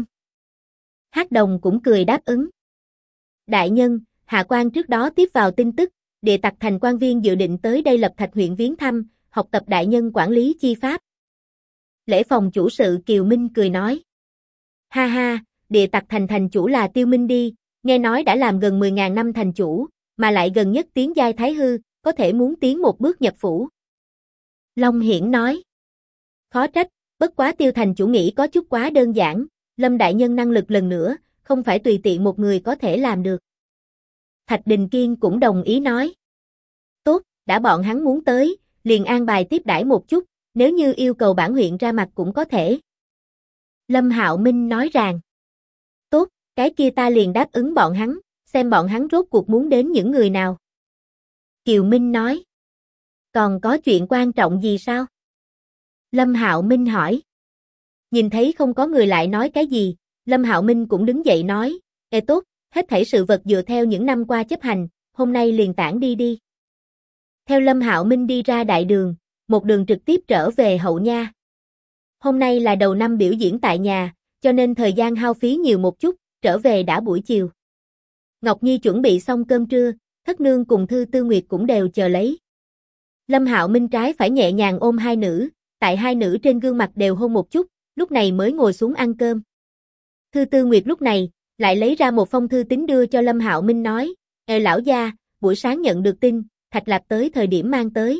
Hắc Đồng cũng cười đáp ứng. Đại nhân, hạ quan trước đó tiếp vào tin tức, địa tặc thành quan viên dự định tới đây lập Thạch huyện viếng thăm, học tập đại nhân quản lý chi pháp. Lễ phòng chủ sự Kiều Minh cười nói. Ha ha, địa tặc thành thành chủ là Tiêu Minh đi, nghe nói đã làm gần 10.000 năm thành chủ, mà lại gần nhất tiến giai thái hư, có thể muốn tiến một bước nhập phủ. Long Hiển nói. Khó trách, bất quá Tiêu thành chủ nghĩ có chút quá đơn giản, Lâm đại nhân năng lực lần nữa, không phải tùy tiện một người có thể làm được. Thạch Đình Kiên cũng đồng ý nói. Tốt, đã bọn hắn muốn tới, liền an bài tiếp đãi một chút, nếu như yêu cầu bản huyện ra mặt cũng có thể. Lâm Hạo Minh nói rằng. Tốt, cái kia ta liền đáp ứng bọn hắn, xem bọn hắn rốt cuộc muốn đến những người nào. Kiều Minh nói. Còn có chuyện quan trọng gì sao? Lâm Hạo Minh hỏi. Nhìn thấy không có người lại nói cái gì, Lâm Hạo Minh cũng đứng dậy nói, ê tốt, hết thảy sự vật dựa theo những năm qua chấp hành, hôm nay liền tản đi đi. Theo Lâm Hạo Minh đi ra đại đường, một đường trực tiếp trở về Hậu Nha. Hôm nay là đầu năm biểu diễn tại nhà, cho nên thời gian hao phí nhiều một chút, trở về đã buổi chiều. Ngọc Nhi chuẩn bị xong cơm trưa, Thất Nương cùng Thư Tư Nguyệt cũng đều chờ lấy. Lâm Hạo Minh trái phải nhẹ nhàng ôm hai nữ, tại hai nữ trên gương mặt đều hôn một chút, lúc này mới ngồi xuống ăn cơm. Thư Tư Nguyệt lúc này, lại lấy ra một phong thư tín đưa cho Lâm Hạo Minh nói, ê lão gia, buổi sáng nhận được tin, Thạch Lạp tới thời điểm mang tới.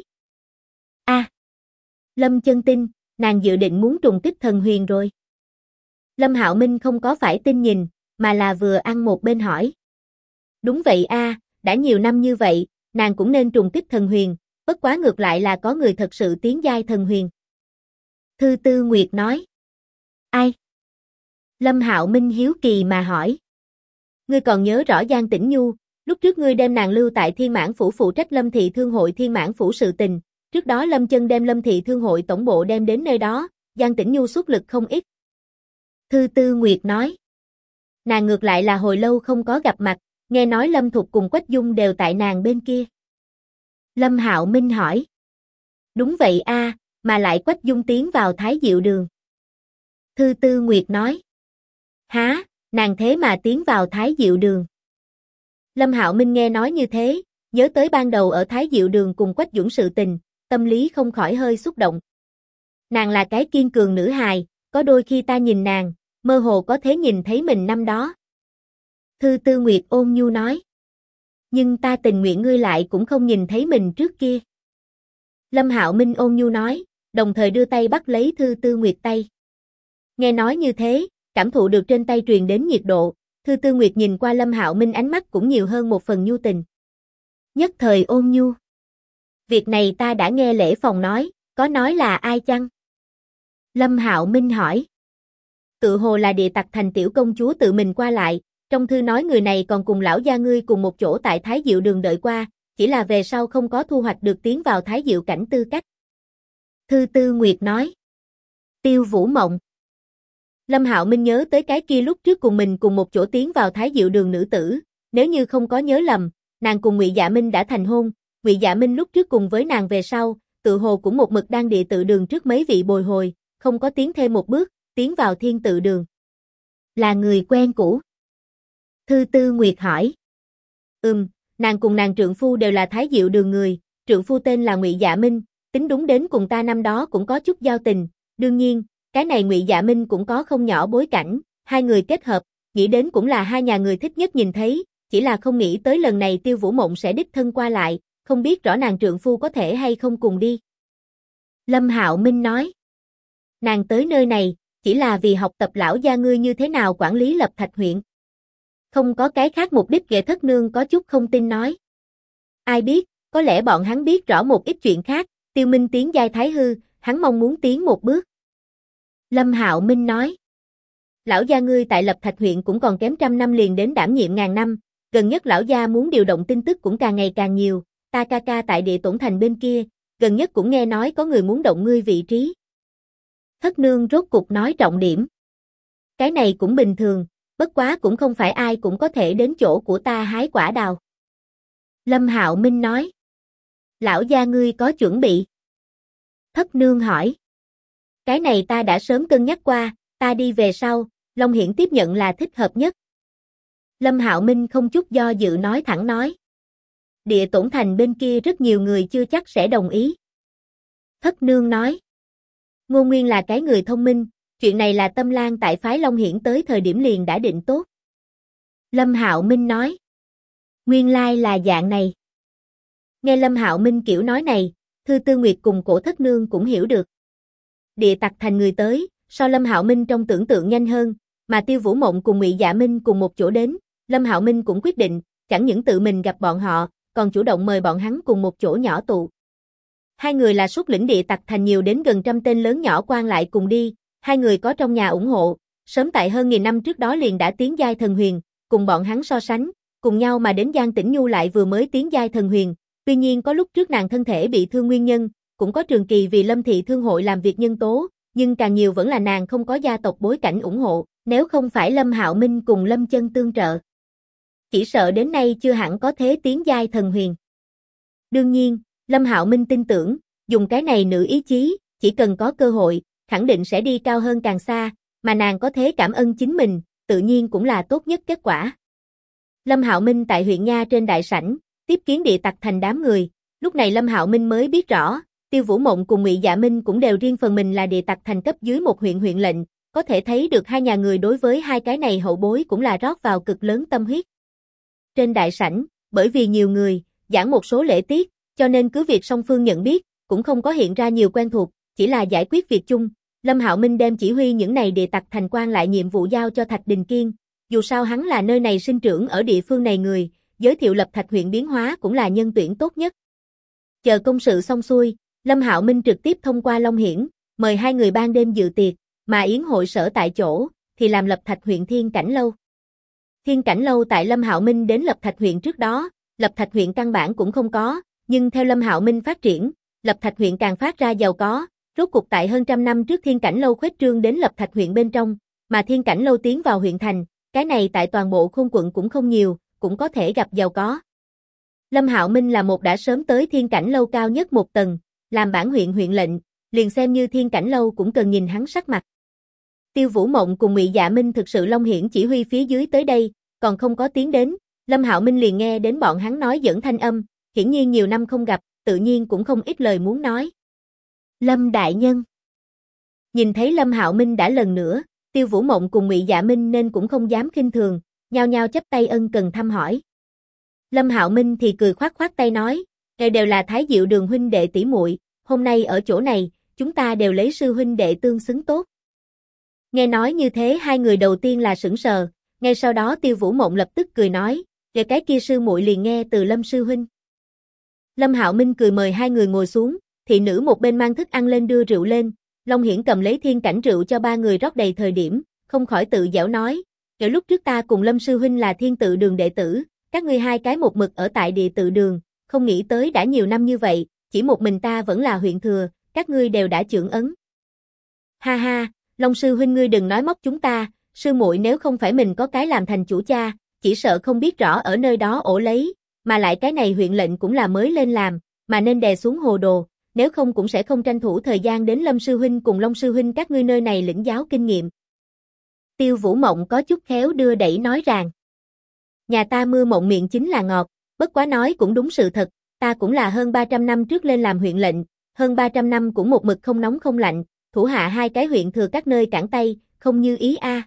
Lâm Chân tin, nàng dự định muốn trùng kích thần huyền rồi. Lâm Hạo Minh không có phải tin nhìn, mà là vừa ăn một bên hỏi. Đúng vậy đã nhiều năm như vậy, nàng cũng nên trùng kích thần huyền, bất quá ngược lại là có người thật sự tiến giai thần huyền. Thư Tư Nguyệt nói. Ai? Lâm Hạo Minh hiếu kỳ mà hỏi. Ngươi còn nhớ rõ Giang Tĩnh Nhu, lúc trước ngươi đem nàng lưu tại Thiên Mãn Phủ phụ trách Lâm Thị Thương hội Thiên Mãn Phủ sự tình, trước đó Lâm Chân đem Lâm Thị Thương hội tổng bộ đem đến nơi đó, Giang Tĩnh Nhu xuất lực không ít. Thư Tư Nguyệt nói. Nàng ngược lại là hồi lâu không có gặp mặt, nghe nói Lâm Thục cùng Quách Dung đều tại nàng bên kia. Lâm Hạo Minh hỏi. Đúng vậy mà lại Quách Dung tiến vào Thái Diệu Đường. Thư Tư Nguyệt nói. Hả, nàng thế mà tiến vào Thái Diệu Đường. Lâm Hạo Minh nghe nói như thế, nhớ tới ban đầu ở Thái Diệu Đường cùng Quách Dũng sự tình, tâm lý không khỏi hơi xúc động. Nàng là cái kiên cường nữ hài, có đôi khi ta nhìn nàng, mơ hồ có thể nhìn thấy mình năm đó. Thư Tư Nguyệt ôn nhu nói. Nhưng ta tình nguyện ngươi lại cũng không nhìn thấy mình trước kia. Lâm Hạo Minh ôn nhu nói, đồng thời đưa tay bắt lấy Thư Tư Nguyệt tay. Nghe nói như thế, cảm thụ được trên tay truyền đến nhiệt độ, Thư Tư Nguyệt nhìn qua Lâm Hạo Minh ánh mắt cũng nhiều hơn một phần nhu tình. Nhất thời ôn nhu. Việc này ta đã nghe Lễ Phòng nói, có nói là ai chăng? Lâm Hạo Minh hỏi. Tự hồ là địa tặc thành tiểu công chúa tự mình qua lại, trong thư nói người này còn cùng lão gia ngươi cùng một chỗ tại Thái Diệu Đường đợi qua, chỉ là về sau không có thu hoạch được tiến vào Thái Diệu cảnh tư cách. Thư Tư Nguyệt nói. Tiêu Vũ Mộng. Lâm Hạo Minh nhớ tới cái kia lúc trước cùng mình cùng một chỗ tiến vào Thái Diệu Đường nữ tử, nếu như không có nhớ lầm, nàng cùng Ngụy Dạ Minh đã thành hôn, Ngụy Dạ Minh lúc trước cùng với nàng về sau, tự hồ cũng một mực đang địa tự đường trước mấy vị bồi hồi, không có tiến thêm một bước, tiến vào Thiên Tự Đường. Là người quen cũ. Thư Tư Nguyệt hỏi. Nàng cùng nàng trượng phu đều là Thái Diệu Đường người, trượng phu tên là Ngụy Dạ Minh, tính đúng đến cùng ta năm đó cũng có chút giao tình, đương nhiên, cái này Ngụy Dạ Minh cũng có không nhỏ bối cảnh, hai người kết hợp, nghĩ đến cũng là hai nhà người thích nhất nhìn thấy, chỉ là không nghĩ tới lần này Tiêu Vũ Mộng sẽ đích thân qua lại, không biết rõ nàng trượng phu có thể hay không cùng đi. Lâm Hạo Minh nói. Nàng tới nơi này, chỉ là vì học tập lão gia ngươi như thế nào quản lý Lập Thạch huyện. Không có cái khác mục đích. Ghệ Thất Nương có chút không tin nói. Ai biết, có lẽ bọn hắn biết rõ một ít chuyện khác, Tiêu Minh tiến giai thái hư, hắn mong muốn tiến một bước. Lâm Hạo Minh nói. Lão gia ngươi tại Lập Thạch huyện cũng còn kém 100 năm liền đến đảm nhiệm ngàn năm, gần nhất lão gia muốn điều động tin tức cũng càng ngày càng nhiều, ta ca ca tại Địa Tổn Thành bên kia, gần nhất cũng nghe nói có người muốn động ngươi vị trí. Thất Nương rốt cục nói trọng điểm. Cái này cũng bình thường, bất quá cũng không phải ai cũng có thể đến chỗ của ta hái quả đào. Lâm Hạo Minh nói. Lão gia ngươi có chuẩn bị? Thất Nương hỏi. Cái này ta đã sớm cân nhắc qua, ta đi về sau, Long Hiển tiếp nhận là thích hợp nhất. Lâm Hạo Minh không chút do dự nói thẳng nói. Địa Tổn Thành bên kia rất nhiều người chưa chắc sẽ đồng ý. Thất Nương nói. Ngô Nguyên là cái người thông minh, Chuyện này là Tâm Lan tại phái Long Hiển tới thời điểm liền đã định tốt. Lâm Hạo Minh nói. Nguyên lai là dạng này. Nghe Lâm Hạo Minh kiểu nói này, Thư Tư Nguyệt cùng Cổ Thất Nương cũng hiểu được. Địa Tặc Thành người tới, so Lâm Hạo Minh trong tưởng tượng nhanh hơn, mà Tiêu Vũ Mộng cùng Ngụy Dạ Minh cùng một chỗ đến, Lâm Hạo Minh cũng quyết định, chẳng những tự mình gặp bọn họ, còn chủ động mời bọn hắn cùng một chỗ nhỏ tụ. Hai người là xuất lĩnh Địa Tặc Thành nhiều đến gần 100 tên lớn nhỏ quan lại cùng đi, hai người có trong nhà ủng hộ, sớm tại hơn 1000 năm trước đó liền đã tiến giai thần huyền, cùng bọn hắn so sánh, cùng nhau mà đến Giang Tĩnh Nhu lại vừa mới tiến giai thần huyền, tuy nhiên có lúc trước nàng thân thể bị thương nguyên nhân, cũng có trường kỳ vì Lâm thị thương hội làm việc nhân tố, nhưng càng nhiều vẫn là nàng không có gia tộc bối cảnh ủng hộ, nếu không phải Lâm Hạo Minh cùng Lâm Chân tương trợ, chỉ sợ đến nay chưa hẳn có thế tiến giai thần huyền. Đương nhiên, Lâm Hạo Minh tin tưởng, dùng cái này nữ ý chí, chỉ cần có cơ hội, khẳng định sẽ đi cao hơn càng xa, mà nàng có thế cảm ơn chính mình, tự nhiên cũng là tốt nhất kết quả. Lâm Hạo Minh tại huyện Nha trên đại sảnh, tiếp kiến Địa Tặc Thành đám người, lúc này Lâm Hạo Minh mới biết rõ, Tiêu Vũ Mộng cùng Ngụy Dạ Minh cũng đều riêng phần mình là Địa Tặc Thành cấp dưới một huyện huyện lệnh, có thể thấy được hai nhà người đối với hai cái này hậu bối cũng là rót vào cực lớn tâm huyết. Trên đại sảnh, bởi vì nhiều người, giảng một số lễ tiết, cho nên cứ việc song phương nhận biết, cũng không có hiện ra nhiều quen thuộc, chỉ là giải quyết việc chung. Lâm Hạo Minh đem chỉ huy những này Địa Tặc Thành quan lại nhiệm vụ giao cho Thạch Đình Kiên, dù sao hắn là nơi này sinh trưởng ở địa phương này người, giới thiệu lập Thạch huyện biến hóa cũng là nhân tuyển tốt nhất. Chờ công sự xong xuôi, Lâm Hạo Minh trực tiếp thông qua Long Hiển, mời hai người ban đêm dự tiệc, mà yến hội sở tại chỗ, thì làm lập Thạch huyện Thiên Cảnh Lâu. Thiên Cảnh Lâu tại Lâm Hạo Minh đến lập Thạch huyện trước đó, lập Thạch huyện căn bản cũng không có, nhưng theo Lâm Hạo Minh phát triển, lập Thạch huyện càng phát ra giàu có, rốt cuộc tại hơn 100 năm trước Thiên Cảnh Lâu khuếch trương đến lập Thạch huyện bên trong, mà Thiên Cảnh Lâu tiến vào huyện thành, cái này tại toàn bộ Khôn quận cũng không nhiều, cũng có thể gặp giàu có. Lâm Hạo Minh là một đã sớm tới Thiên Cảnh Lâu cao nhất một tầng, làm bản huyện huyện lệnh, liền xem như Thiên Cảnh Lâu cũng cần nhìn hắn sắc mặt. Tiêu Vũ Mộng cùng Ngụy Dạ Minh thực sự Long Hiển chỉ huy phía dưới tới đây, còn không có tiến đến, Lâm Hạo Minh liền nghe đến bọn hắn nói dẫn thanh âm, hiển nhiên nhiều năm không gặp, tự nhiên cũng không ít lời muốn nói. Lâm đại nhân. Nhìn thấy Lâm Hạo Minh đã lần nữa, Tiêu Vũ Mộng cùng Ngụy Dạ Minh nên cũng không dám khinh thường, nhao nhao chắp tay ân cần thăm hỏi. Lâm Hạo Minh thì cười khoát khoát tay nói, "Ngài đều là Thái Diệu Đường huynh đệ tỷ muội, hôm nay ở chỗ này, chúng ta đều lấy sư huynh đệ tương xứng tốt." Nghe nói như thế hai người đầu tiên là sững sờ, ngay sau đó Tiêu Vũ Mộng lập tức cười nói, "Về cái kia sư muội liền nghe từ Lâm sư huynh." Lâm Hạo Minh cười mời hai người ngồi xuống, thị nữ một bên mang thức ăn lên đưa rượu lên, Long Hiển cầm lấy thiên cảnh rượu cho ba người rót đầy thời điểm, không khỏi tự giễu nói, "Kể lúc trước ta cùng Lâm sư huynh là Thiên Tự Đường đệ tử, các ngươi hai cái một mực ở tại Địa Tự Đường, không nghĩ tới đã nhiều năm như vậy, chỉ một mình ta vẫn là huyện thừa, các ngươi đều đã chưởng ấn." "Ha ha, Long sư huynh ngươi đừng nói móc chúng ta, sư muội nếu không phải mình có cái làm thành chủ cha, chỉ sợ không biết rõ ở nơi đó ổ lấy, mà lại cái này huyện lệnh cũng là mới lên làm, mà nên đè xuống hồ đồ, nếu không cũng sẽ không tranh thủ thời gian đến Lâm sư huynh cùng Long sư huynh các ngươi nơi này lĩnh giáo kinh nghiệm." Tiêu Vũ Mộng có chút khéo đưa đẩy nói rằng, "Nhà ta mưa mộng miệng chính là ngọt, bất quá nói cũng đúng sự thật, ta cũng là hơn 300 năm trước lên làm huyện lệnh, hơn 300 năm cũng một mực không nóng không lạnh, thủ hạ hai cái huyện thừa các nơi cản tay, không như ý a."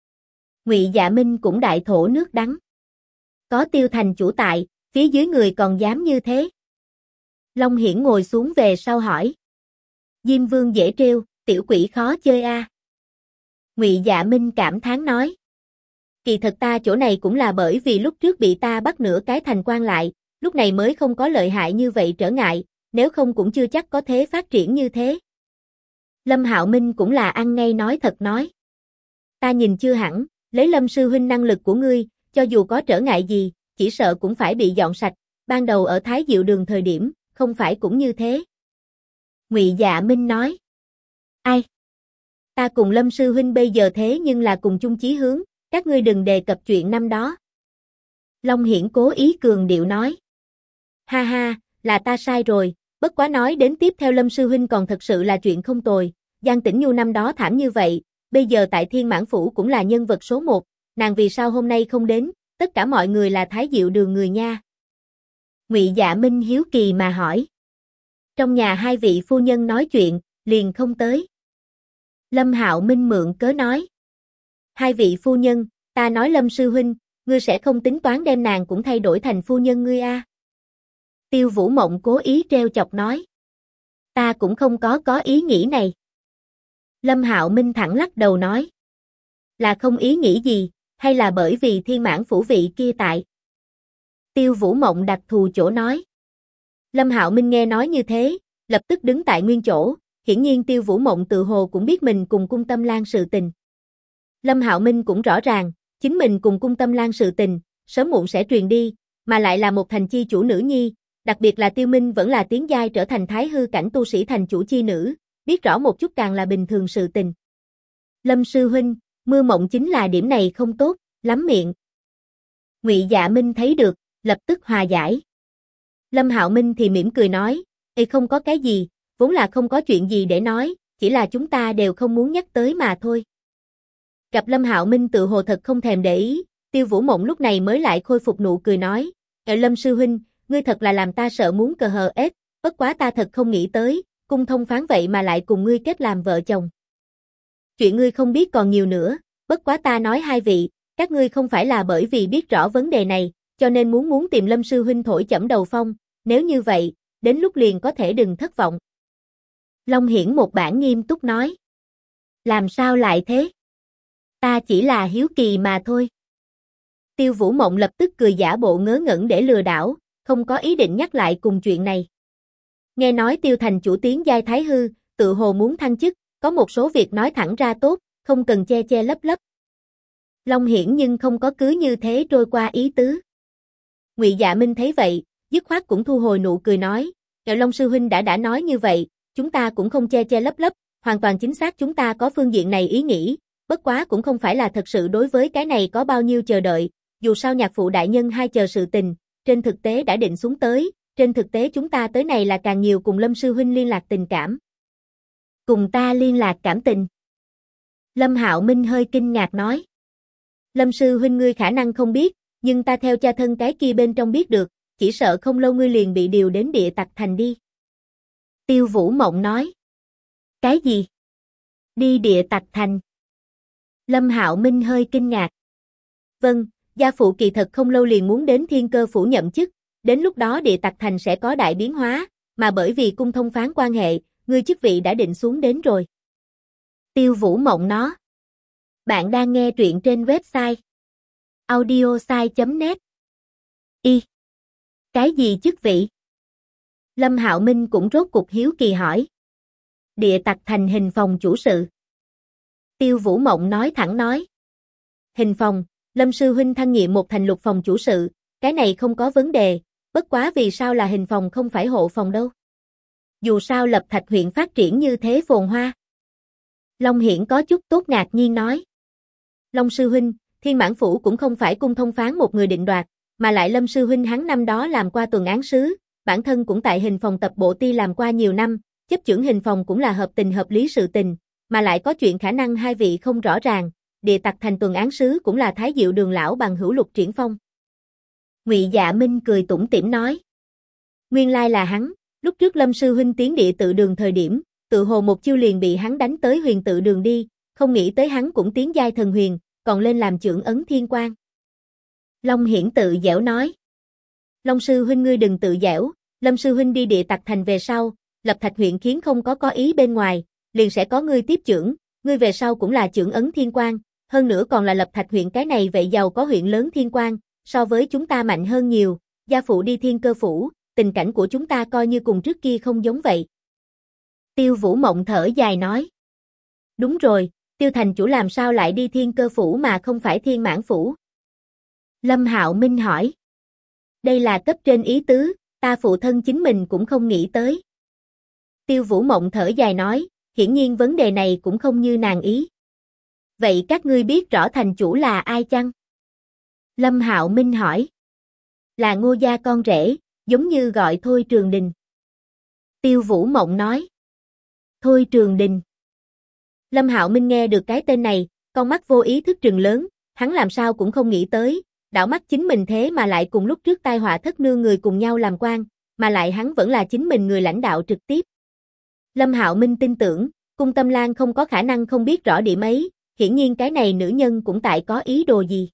Ngụy Dạ Minh cũng đại thổ nước đắng. Có Tiêu thành chủ tại, phía dưới người còn dám như thế. Long Hiển ngồi xuống về sau hỏi, "Diêm Vương dễ trêu, tiểu quỷ khó chơi a." Ngụy Dạ Minh cảm thán nói, "Kỳ thật ta chỗ này cũng là bởi vì lúc trước bị ta bắt nửa cái thành quan lại, lúc này mới không có lợi hại như vậy trở ngại, nếu không cũng chưa chắc có thế phát triển như thế." Lâm Hạo Minh cũng là ăn ngay nói thật nói, "Ta nhìn chưa hẳn, lấy Lâm sư huynh năng lực của ngươi, cho dù có trở ngại gì, chỉ sợ cũng phải bị dọn sạch, ban đầu ở Thái Diệu Đường thời điểm, không phải cũng như thế." Ngụy Dạ Minh nói, "Ai? Ta cùng Lâm sư huynh bây giờ thế nhưng là cùng chung chí hướng, các ngươi đừng đề cập chuyện năm đó." Long Hiển cố ý cường điệu nói, "Ha ha, là ta sai rồi, bất quá nói đến tiếp theo Lâm sư huynh còn thật sự là chuyện không tồi, Giang Tĩnh Nhu năm đó thảm như vậy, bây giờ tại Thiên Mãn Phủ cũng là nhân vật số 1, nàng vì sao hôm nay không đến, tất cả mọi người là Thái Diệu Đường người nha." Ngụy Dạ Minh hiếu kỳ mà hỏi, "Trong nhà hai vị phu nhân nói chuyện, liền không tới?" Lâm Hạo Minh mượn cớ nói. Hai vị phu nhân, ta nói Lâm sư huynh, ngươi sẽ không tính toán đem nàng cũng thay đổi thành phu nhân ngươi a? Tiêu Vũ Mộng cố ý trêu chọc nói. Ta cũng không có ý nghĩ này. Lâm Hạo Minh thẳng lắc đầu nói. Là không ý nghĩ gì, hay là bởi vì Thiên Mãn phủ vị kia tại? Tiêu Vũ Mộng đặc thù chỗ nói. Lâm Hạo Minh nghe nói như thế, lập tức đứng tại nguyên chỗ, hiển nhiên Tiêu Vũ Mộng tự hồ cũng biết mình cùng Cung Tâm Lan sự tình. Lâm Hạo Minh cũng rõ ràng, chính mình cùng Cung Tâm Lan sự tình, sớm muộn sẽ truyền đi, mà lại là một thành chi chủ nữ nhi, đặc biệt là Tiêu Minh vẫn là tiến giai trở thành thái hư cảnh tu sĩ thành chủ chi nữ, biết rõ một chút càng là bình thường sự tình. Lâm sư huynh, mưa mộng chính là điểm này không tốt, lắm miệng. Ngụy Dạ Minh thấy được, lập tức hòa giải. Lâm Hạo Minh thì mỉm cười nói, không có cái gì, vốn là không có chuyện gì để nói, chỉ là chúng ta đều không muốn nhắc tới mà thôi. Gặp Lâm Hạo Minh tự hồ thật không thèm để ý, Tiêu Vũ Mộng lúc này mới lại khôi phục nụ cười nói, Lâm sư huynh, ngươi thật là làm ta sợ muốn cờ hờ ết, bất quá ta thật không nghĩ tới, Cung Thông Phán vậy mà lại cùng ngươi kết làm vợ chồng. Chuyện ngươi không biết còn nhiều nữa, bất quá ta nói hai vị, các ngươi không phải là bởi vì biết rõ vấn đề này, cho nên muốn tìm Lâm sư huynh thổi chẫm đầu phong, nếu như vậy, đến lúc liền có thể đừng thất vọng. Long Hiển một bản nghiêm túc nói. Làm sao lại thế? Ta chỉ là hiếu kỳ mà thôi. Tiêu Vũ Mộng lập tức cười giả bộ ngớ ngẩn để lừa đảo, không có ý định nhắc lại cùng chuyện này. Nghe nói Tiêu thành chủ tiến giai thái hư, tự hồ muốn thăng chức, có một số việc nói thẳng ra tốt, không cần che che lấp lấp. Long Hiển nhưng không có cứ như thế trôi qua ý tứ. Ngụy Dạ Minh thấy vậy, dứt khoát cũng thu hồi nụ cười nói, Long sư huynh đã nói như vậy, chúng ta cũng không che che lấp lấp, hoàn toàn chính xác chúng ta có phương diện này ý nghĩ, bất quá cũng không phải là thật sự đối với cái này có bao nhiêu chờ đợi, dù sao nhạc phụ đại nhân hai chờ sự tình, trên thực tế đã định xuống tới, trên thực tế chúng ta tới này là càng nhiều cùng Lâm sư huynh liên lạc tình cảm. Cùng ta liên lạc cảm tình. Lâm Hạo Minh hơi kinh ngạc nói. Lâm sư huynh ngươi khả năng không biết, nhưng ta theo cha thân cái kia bên trong biết được, chỉ sợ không lâu ngươi liền bị điều đến Địa Tặc Thành đi. Tiêu Vũ Mộng nói. Cái gì? Đi Địa Tặc Thành? Lâm Hạo Minh hơi kinh ngạc. Vâng, gia phụ kỳ thật không lâu liền muốn đến Thiên Cơ phủ nhậm chức, đến lúc đó Địa Tặc Thành sẽ có đại biến hóa, mà bởi vì Cung Thông Phán quan hệ, ngươi chức vị đã định xuống đến rồi. Tiêu Vũ Mộng nói. Bạn đang nghe truyện trên website audiosai.net. Cái gì chức vị? Lâm Hạo Minh cũng rốt cục hiếu kỳ hỏi. Địa Tặc Thành hình phòng chủ sự. Tiêu Vũ Mộng nói thẳng nói. Hình phòng, Lâm sư huynh thăng nhiệm một thành lục phòng chủ sự, cái này không có vấn đề, bất quá vì sao là hình phòng không phải hộ phòng đâu? Dù sao Lập Thạch huyện phát triển như thế phồn hoa. Long Hiển có chút tốt ngạc nhiên nói. Long sư huynh, Thiên Mãn phủ cũng không phải Cung Thông Phán một người định đoạt, mà lại Lâm sư huynh hắn năm đó làm qua tuần án sứ, bản thân cũng tại hình phòng tập bộ ti làm qua nhiều năm, chấp chưởng hình phòng cũng là hợp tình hợp lý sự tình, mà lại có chuyện khả năng hai vị không rõ ràng, Địa Tặc Thành tuần án sứ cũng là Thái Diệu Đường lão bằng hữu Lục Triển Phong. Ngụy Dạ Minh cười tủm tỉm nói. Nguyên lai là hắn, lúc trước Lâm sư huynh tiến Địa Tự Đường thời điểm, tự hồ một chiêu liền bị hắn đánh tới Huyền Tự Đường đi, không nghĩ tới hắn cũng tiến giai thần huyền, còn lên làm chưởng ấn thiên quan. Long Hiển tự dẻo nói. Long sư huynh ngươi đừng tự dẻo, Lâm sư huynh đi Địa Tặc Thành về sau, Lập Thạch huyện khiến không có ý bên ngoài, liền sẽ có ngươi tiếp chưởng, ngươi về sau cũng là chưởng ấn thiên quan, hơn nữa còn là Lập Thạch huyện cái này vậy giàu có huyện lớn thiên quan, so với chúng ta mạnh hơn nhiều, gia phụ đi Thiên Cơ phủ, tình cảnh của chúng ta coi như cùng trước kia không giống vậy. Tiêu Vũ Mộng thở dài nói. Đúng rồi, Tiêu thành chủ làm sao lại đi Thiên Cơ phủ mà không phải Thiên Mãn phủ? Lâm Hạo Minh hỏi. Đây là cấp trên ý tứ, ta phụ thân chính mình cũng không nghĩ tới. Tiêu Vũ Mộng thở dài nói, hiển nhiên vấn đề này cũng không như nàng ý. Vậy các ngươi biết rõ thành chủ là ai chăng? Lâm Hạo Minh hỏi. Là Ngô gia con rể, giống như gọi Thôi Trường Đình. Tiêu Vũ Mộng nói. Thôi Trường Đình. Lâm Hạo Minh nghe được cái tên này, con mắt vô ý thức trừng lớn, hắn làm sao cũng không nghĩ tới, đảo mắt chính mình thế mà lại cùng lúc trước tai họa thất nương người cùng nhau làm quan, mà lại hắn vẫn là chính mình người lãnh đạo trực tiếp. Lâm Hạo Minh tin tưởng, Cung Tâm Lan không có khả năng không biết rõ điểm ấy, hiển nhiên cái này nữ nhân cũng tại có ý đồ gì.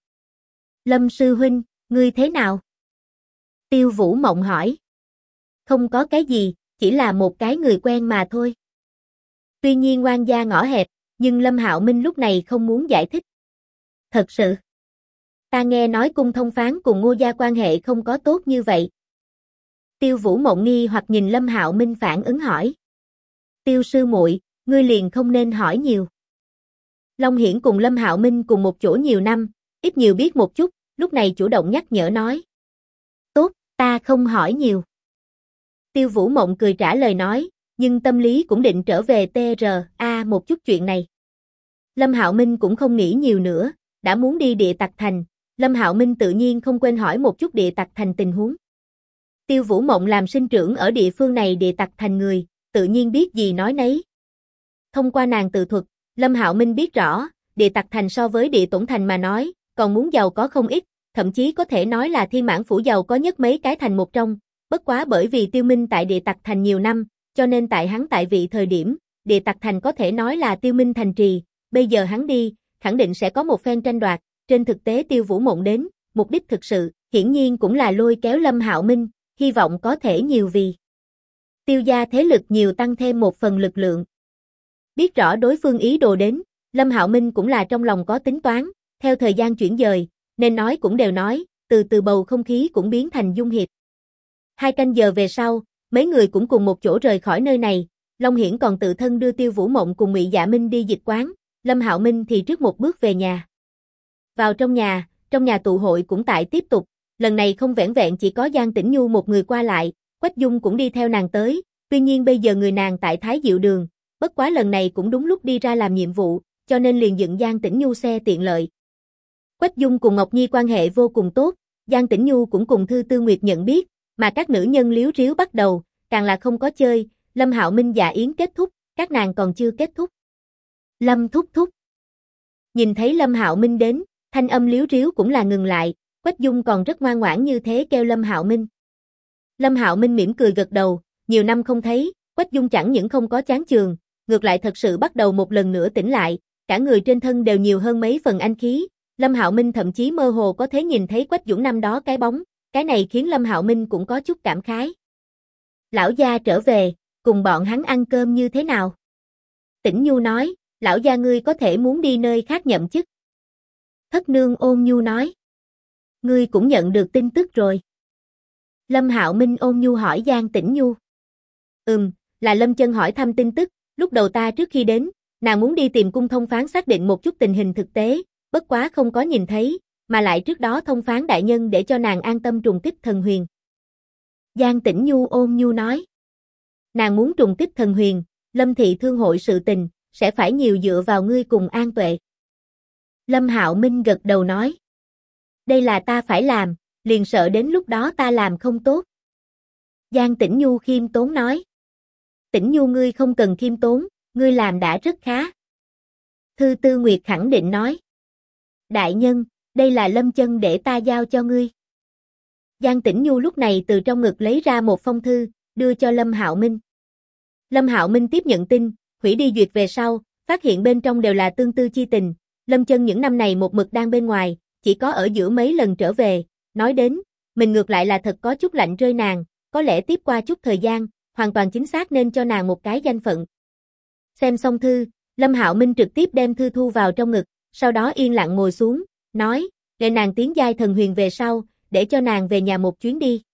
Lâm sư huynh, ngươi thế nào? Tiêu Vũ Mộng hỏi. Không có cái gì, chỉ là một cái người quen mà thôi. Tuy nhiên oan gia ngõ hẹp, nhưng Lâm Hạo Minh lúc này không muốn giải thích. Thật sự. Ta nghe nói Cung Thông Phán cùng Ngô gia quan hệ không có tốt như vậy. Tiêu Vũ Mộng nghi hoặc nhìn Lâm Hạo Minh phản ứng hỏi. Tiêu sư muội, ngươi liền không nên hỏi nhiều. Long Hiển cùng Lâm Hạo Minh cùng một chỗ nhiều năm, ít nhiều biết một chút, lúc này chủ động nhắc nhở nói. Tốt, ta không hỏi nhiều. Tiêu Vũ Mộng cười trả lời nói, nhưng tâm lý cũng định trở về TRA một chút chuyện này. Lâm Hạo Minh cũng không nghĩ nhiều nữa, đã muốn đi Địa Tặc Thành, Lâm Hạo Minh tự nhiên không quên hỏi một chút Địa Tặc Thành tình huống. Tiêu Vũ Mộng làm sinh trưởng ở địa phương này Địa Tặc Thành người, tự nhiên biết gì nói nấy. Thông qua nàng tự thuật, Lâm Hạo Minh biết rõ, Địa Tặc Thành so với Địa Tổn Thành mà nói, còn muốn giàu có không ít, thậm chí có thể nói là Thiên Mãn Phủ giàu có nhất mấy cái thành một trong, bất quá bởi vì Tiêu Minh tại Địa Tặc Thành nhiều năm, cho nên tại hắn tại vị thời điểm, Địa Tặc Thành có thể nói là Tiêu Minh thành trì, bây giờ hắn đi, khẳng định sẽ có một phen tranh đoạt, trên thực tế Tiêu Vũ Mộng đến, mục đích thực sự, hiển nhiên cũng là lôi kéo Lâm Hạo Minh, hy vọng có thể nhiều vì Tiêu gia thế lực nhiều tăng thêm một phần lực lượng. Biết rõ đối phương ý đồ đến, Lâm Hạo Minh cũng là trong lòng có tính toán, theo thời gian chuyển dời, nên nói cũng đều nói, từ từ bầu không khí cũng biến thành dung hiệp. 2 canh giờ về sau, mấy người cũng cùng một chỗ rời khỏi nơi này, Long Hiển còn tự thân đưa Tiêu Vũ Mộng cùng Ngụy Dạ Minh đi dịch quán, Lâm Hạo Minh thì trước một bước về nhà. Vào trong nhà tụ hội cũng tại tiếp tục, lần này không vẻn vẹn chỉ có Giang Tĩnh Nhu một người qua lại, Quách Dung cũng đi theo nàng tới, tuy nhiên bây giờ người nàng tại Thái Diệu Đường, bất quá lần này cũng đúng lúc đi ra làm nhiệm vụ, cho nên liền dựng Giang Tĩnh Nhu xe tiện lợi. Quách Dung cùng Ngọc Nhi quan hệ vô cùng tốt, Giang Tĩnh Nhu cũng cùng Thư Tư Nguyệt nhận biết, mà các nữ nhân liếu riếu bắt đầu, càng là không có chơi, Lâm Hạo Minh dạ yến kết thúc, các nàng còn chưa kết thúc. Lâm thúc thúc. Nhìn thấy Lâm Hạo Minh đến, thanh âm liếu riếu cũng là ngừng lại, Quách Dung còn rất ngoan ngoãn như thế kêu Lâm Hạo Minh. Lâm Hạo Minh mỉm cười gật đầu, nhiều năm không thấy, Quách Dung chẳng những không có chán chường, ngược lại thật sự bắt đầu một lần nữa tỉnh lại, cả người trên thân đều nhiều hơn mấy phần anh khí, Lâm Hạo Minh thậm chí mơ hồ có thể nhìn thấy Quách Dũng năm đó cái bóng, cái này khiến Lâm Hạo Minh cũng có chút cảm khái. Lão gia trở về, cùng bọn hắn ăn cơm như thế nào? Tĩnh Nhu nói, lão gia ngươi có thể muốn đi nơi khác nhậm chức. Thất nương ôn nhu nói, ngươi cũng nhận được tin tức rồi. Lâm Hạo Minh ôn nhu hỏi Giang Tĩnh Nhu. Là Lâm Chân hỏi thăm tin tức, lúc đầu ta trước khi đến, nàng muốn đi tìm Cung Thông Phán xác định một chút tình hình thực tế, bất quá không có nhìn thấy, mà lại trước đó Thông Phán đại nhân để cho nàng an tâm trùng kích thần huyền. Giang Tĩnh Nhu ôn nhu nói. Nàng muốn trùng kích thần huyền, Lâm thị thương hội sự tình, sẽ phải nhiều dựa vào ngươi cùng An Tuệ. Lâm Hạo Minh gật đầu nói. Đây là ta phải làm, liền sợ đến lúc đó ta làm không tốt. Giang Tĩnh Nhu khiêm tốn nói. Tĩnh Nhu ngươi không cần khiêm tốn, ngươi làm đã rất khá. Thư Tư Nguyệt khẳng định nói. Đại nhân, đây là Lâm Chân để ta giao cho ngươi. Giang Tĩnh Nhu lúc này từ trong ngực lấy ra một phong thư, đưa cho Lâm Hạo Minh. Lâm Hạo Minh tiếp nhận tin, hủy đi duyệt về sau, phát hiện bên trong đều là tương tư chi tình. Lâm Chân những năm này một mực đang bên ngoài, chỉ có ở giữa mấy lần trở về, nói đến, mình ngược lại là thật có chút lạnh rơi nàng, có lẽ tiếp qua chút thời gian, hoàn toàn chính xác nên cho nàng một cái danh phận. Xem xong thư, Lâm Hạo Minh trực tiếp đem thư thu vào trong ngực, sau đó yên lặng ngồi xuống, nói, để nàng tiến giai thần huyền về sau, để cho nàng về nhà một chuyến đi.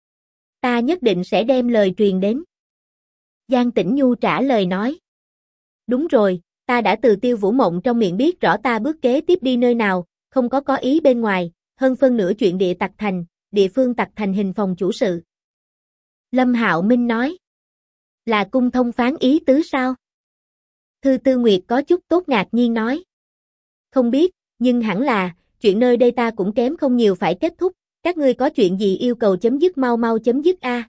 Ta nhất định sẽ đem lời truyền đến. Giang Tĩnh Nhu trả lời nói. Đúng rồi, ta đã từ Tiêu Vũ Mộng trong miệng biết rõ ta bước kế tiếp đi nơi nào, không có ý bên ngoài, hơn phân nửa chuyện địa tặc thành, địa phương tặc thành hình phòng chủ sự. Lâm Hạo Minh nói. Là Cung Thông Phán ý tứ sao? Thư Tư Nguyệt có chút tốt ngạc nhiên nói. Không biết, nhưng hẳn là, chuyện nơi đây ta cũng kém không nhiều phải kết thúc, các ngươi có chuyện gì yêu cầu chấm dứt mau mau chấm dứt a.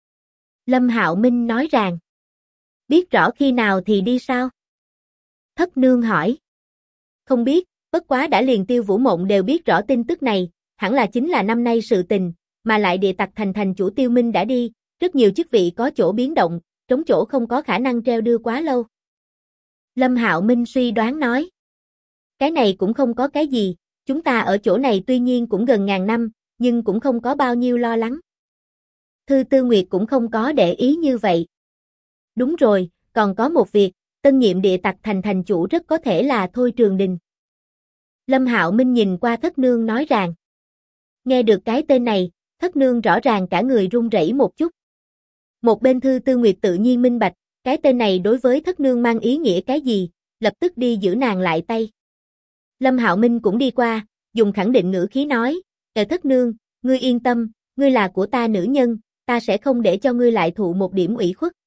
Lâm Hạo Minh nói rằng. Biết rõ khi nào thì đi sao? Thất nương hỏi. Không biết, bất quá đã liền Tiêu Vũ Mộng đều biết rõ tin tức này, hẳn là chính là năm nay sự tình, mà lại địa tặc thành thành chủ Tiêu Minh đã đi, rất nhiều chức vị có chỗ biến động, trống chỗ không có khả năng treo đưa quá lâu. Lâm Hạo Minh suy đoán nói. Cái này cũng không có cái gì, chúng ta ở chỗ này tuy nhiên cũng gần ngàn năm, nhưng cũng không có bao nhiêu lo lắng. Thư Tư Nguyệt cũng không có để ý như vậy. Đúng rồi, còn có một việc, tân nhiệm địa tặc thành thành chủ rất có thể là Thôi Trường Đình. Lâm Hạo Minh nhìn qua Thất Nương nói rằng. Nghe được cái tên này, Thất Nương rõ ràng cả người run rẩy một chút. Một bên Thư Tư Nguyệt tự nhiên minh bạch, cái tên này đối với Thất Nương mang ý nghĩa cái gì, lập tức đi giữ nàng lại tay. Lâm Hạo Minh cũng đi qua, dùng khẳng định ngữ khí nói, Thất Nương, ngươi yên tâm, ngươi là của ta nữ nhân, ta sẽ không để cho ngươi lại thụ một điểm ủy khuất.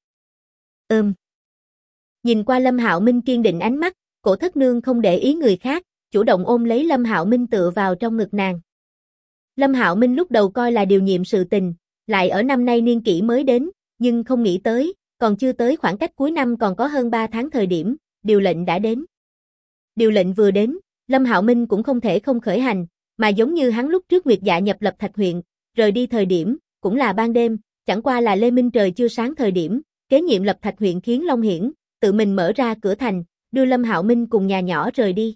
Nhìn qua Lâm Hạo Minh kiên định ánh mắt, Cổ Thất Nương không để ý người khác, chủ động ôm lấy Lâm Hạo Minh tựa vào trong ngực nàng. Lâm Hạo Minh lúc đầu coi là điều nhiệm sự tình, lại ở năm nay niên kỷ mới đến, nhưng không nghĩ tới, còn chưa tới khoảng cách cuối năm còn có hơn 3 tháng thời điểm, điều lệnh đã đến. Điều lệnh vừa đến, Lâm Hạo Minh cũng không thể không khởi hành, mà giống như hắn lúc trước Nguyệt Dạ nhập Lập Thạch huyện, rời đi thời điểm, cũng là ban đêm, chẳng qua là Lê Minh trời chưa sáng thời điểm, kế nhiệm Lập Thạch huyện khiến Long Hiển tự mình mở ra cửa thành, đưa Lâm Hạo Minh cùng nhà nhỏ rời đi.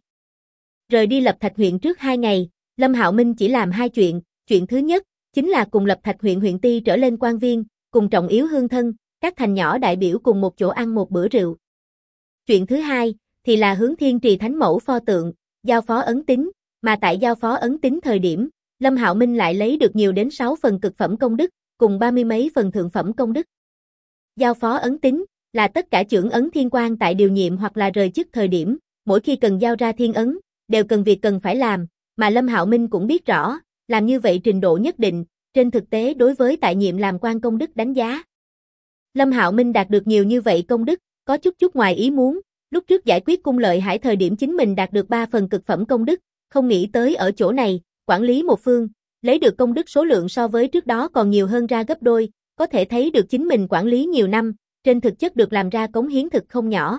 Rời đi Lập Thạch huyện trước 2 ngày, Lâm Hạo Minh chỉ làm 2 chuyện, chuyện thứ nhất, chính là cùng Lập Thạch huyện huyện ty trở lên quan viên, cùng trọng yếu hương thân, các thành nhỏ đại biểu cùng một chỗ ăn một bữa rượu. Chuyện thứ hai, thì là hướng Thiên Trì Thánh Mẫu pho tượng, giao phó ấn tín, mà tại giao phó ấn tín thời điểm, Lâm Hạo Minh lại lấy được nhiều đến 6 phần cực phẩm công đức, cùng 30 mấy phần thượng phẩm công đức. Giao phó ấn tín, là tất cả chưởng ấn thiên quan tại điều nhiệm hoặc là rời chức thời điểm, mỗi khi cần giao ra thiên ấn, đều cần việc cần phải làm, mà Lâm Hạo Minh cũng biết rõ, làm như vậy trình độ nhất định, trên thực tế đối với tại nhiệm làm quan công đức đánh giá. Lâm Hạo Minh đạt được nhiều như vậy công đức, có chút ngoài ý muốn, lúc trước giải quyết cung Lợi Hải thời điểm chính mình đạt được 3 phần cực phẩm công đức, không nghĩ tới ở chỗ này, quản lý một phương, lấy được công đức số lượng so với trước đó còn nhiều hơn ra gấp đôi, có thể thấy được chính mình quản lý nhiều năm, trên thực chất được làm ra cống hiến thực không nhỏ.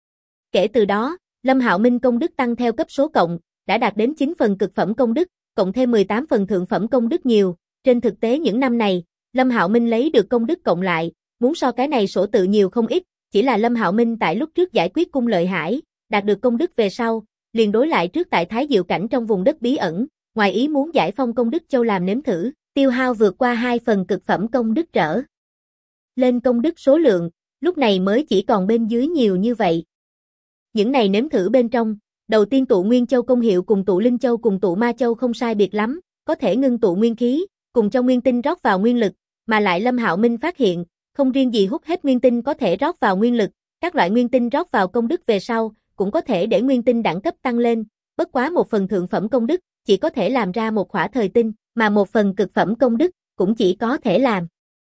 Kể từ đó, Lâm Hạo Minh công đức tăng theo cấp số cộng, đã đạt đến 9 phần cực phẩm công đức, cộng thêm 18 phần thượng phẩm công đức nhiều, trên thực tế những năm này, Lâm Hạo Minh lấy được công đức cộng lại, muốn so cái này sổ tự nhiều không ít, chỉ là Lâm Hạo Minh tại lúc trước giải quyết cung Lợi Hải, đạt được công đức về sau, liền đối lại trước tại Thái Diệu cảnh trong vùng đất bí ẩn, ngoài ý muốn giải phong công đức châu làm nếm thử, tiêu hao vượt qua 2 phần cực phẩm công đức trở lên công đức số lượng, lúc này mới chỉ còn bên dưới nhiều như vậy. Những này nếm thử bên trong, đầu tiên tụ Nguyên Châu công hiệu cùng tụ Linh Châu cùng tụ Ma Châu không sai biệt lắm, có thể ngưng tụ nguyên khí, cùng cho nguyên tinh rót vào nguyên lực, mà lại Lâm Hạo Minh phát hiện, không riêng gì hút hết nguyên tinh có thể rót vào nguyên lực, các loại nguyên tinh rót vào công đức về sau, cũng có thể để nguyên tinh đẳng cấp tăng lên, bất quá 1 phần thượng phẩm công đức, chỉ có thể làm ra một khỏa thời tinh, mà 1 phần cực phẩm công đức, cũng chỉ có thể làm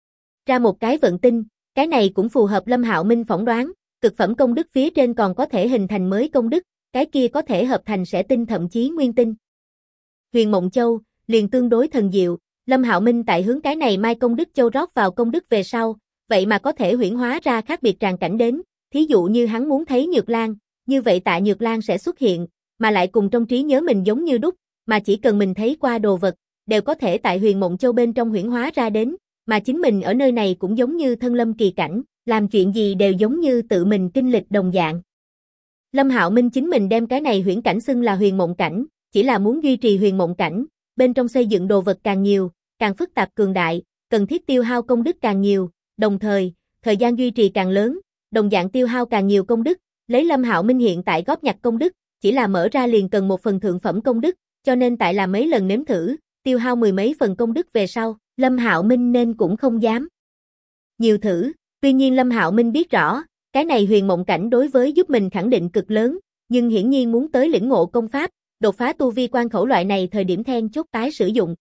ra một cái vận tinh, cái này cũng phù hợp Lâm Hạo Minh phỏng đoán, cực phẩm công đức phía trên còn có thể hình thành mới công đức, cái kia có thể hợp thành sẽ tinh thậm chí nguyên tinh. Huyền Mộng Châu, liền tương đối thần diệu, Lâm Hạo Minh tại hướng cái này mai công đức châu rót vào công đức về sau, vậy mà có thể huyễn hóa ra khác biệt tràng cảnh đến, thí dụ như hắn muốn thấy Nhược Lan, như vậy Tạ Nhược Lan sẽ xuất hiện, mà lại cùng trong trí nhớ mình giống như đúc, mà chỉ cần mình thấy qua đồ vật, đều có thể tại Huyền Mộng Châu bên trong huyễn hóa ra đến, mà chính mình ở nơi này cũng giống như thân lâm kỳ cảnh, làm chuyện gì đều giống như tự mình kinh lịch đồng dạng. Lâm Hạo Minh chính mình đem cái này huyễn cảnh xưng là huyền mộng cảnh, chỉ là muốn duy trì huyền mộng cảnh, bên trong xây dựng đồ vật càng nhiều, càng phức tạp cường đại, cần thiết tiêu hao công đức càng nhiều, đồng thời, thời gian duy trì càng lớn, đồng dạng tiêu hao càng nhiều công đức, lấy Lâm Hạo Minh hiện tại góp nhặt công đức, chỉ là mở ra liền cần 1 phần thượng phẩm công đức, cho nên tại là mấy lần nếm thử, tiêu hao 10 mấy phần công đức về sau, Lâm Hạo Minh nên cũng không dám nhiều thử, tuy nhiên Lâm Hạo Minh biết rõ, cái này huyền mộng cảnh đối với giúp mình khẳng định cực lớn, nhưng hiển nhiên muốn tới lĩnh ngộ công pháp, đột phá tu vi quan khẩu loại này thời điểm then chốt tái sử dụng.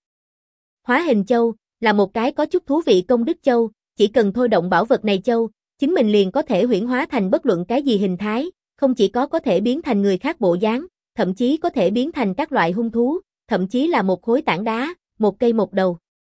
Hóa hình châu, là một cái có chút thú vị công đức châu, chỉ cần thôi động bảo vật này châu, chính mình liền có thể huyễn hóa thành bất luận cái gì hình thái, không chỉ có thể biến thành người khác bộ dáng, thậm chí có thể biến thành các loại hung thú, thậm chí là một khối tảng đá, một cây một đầu.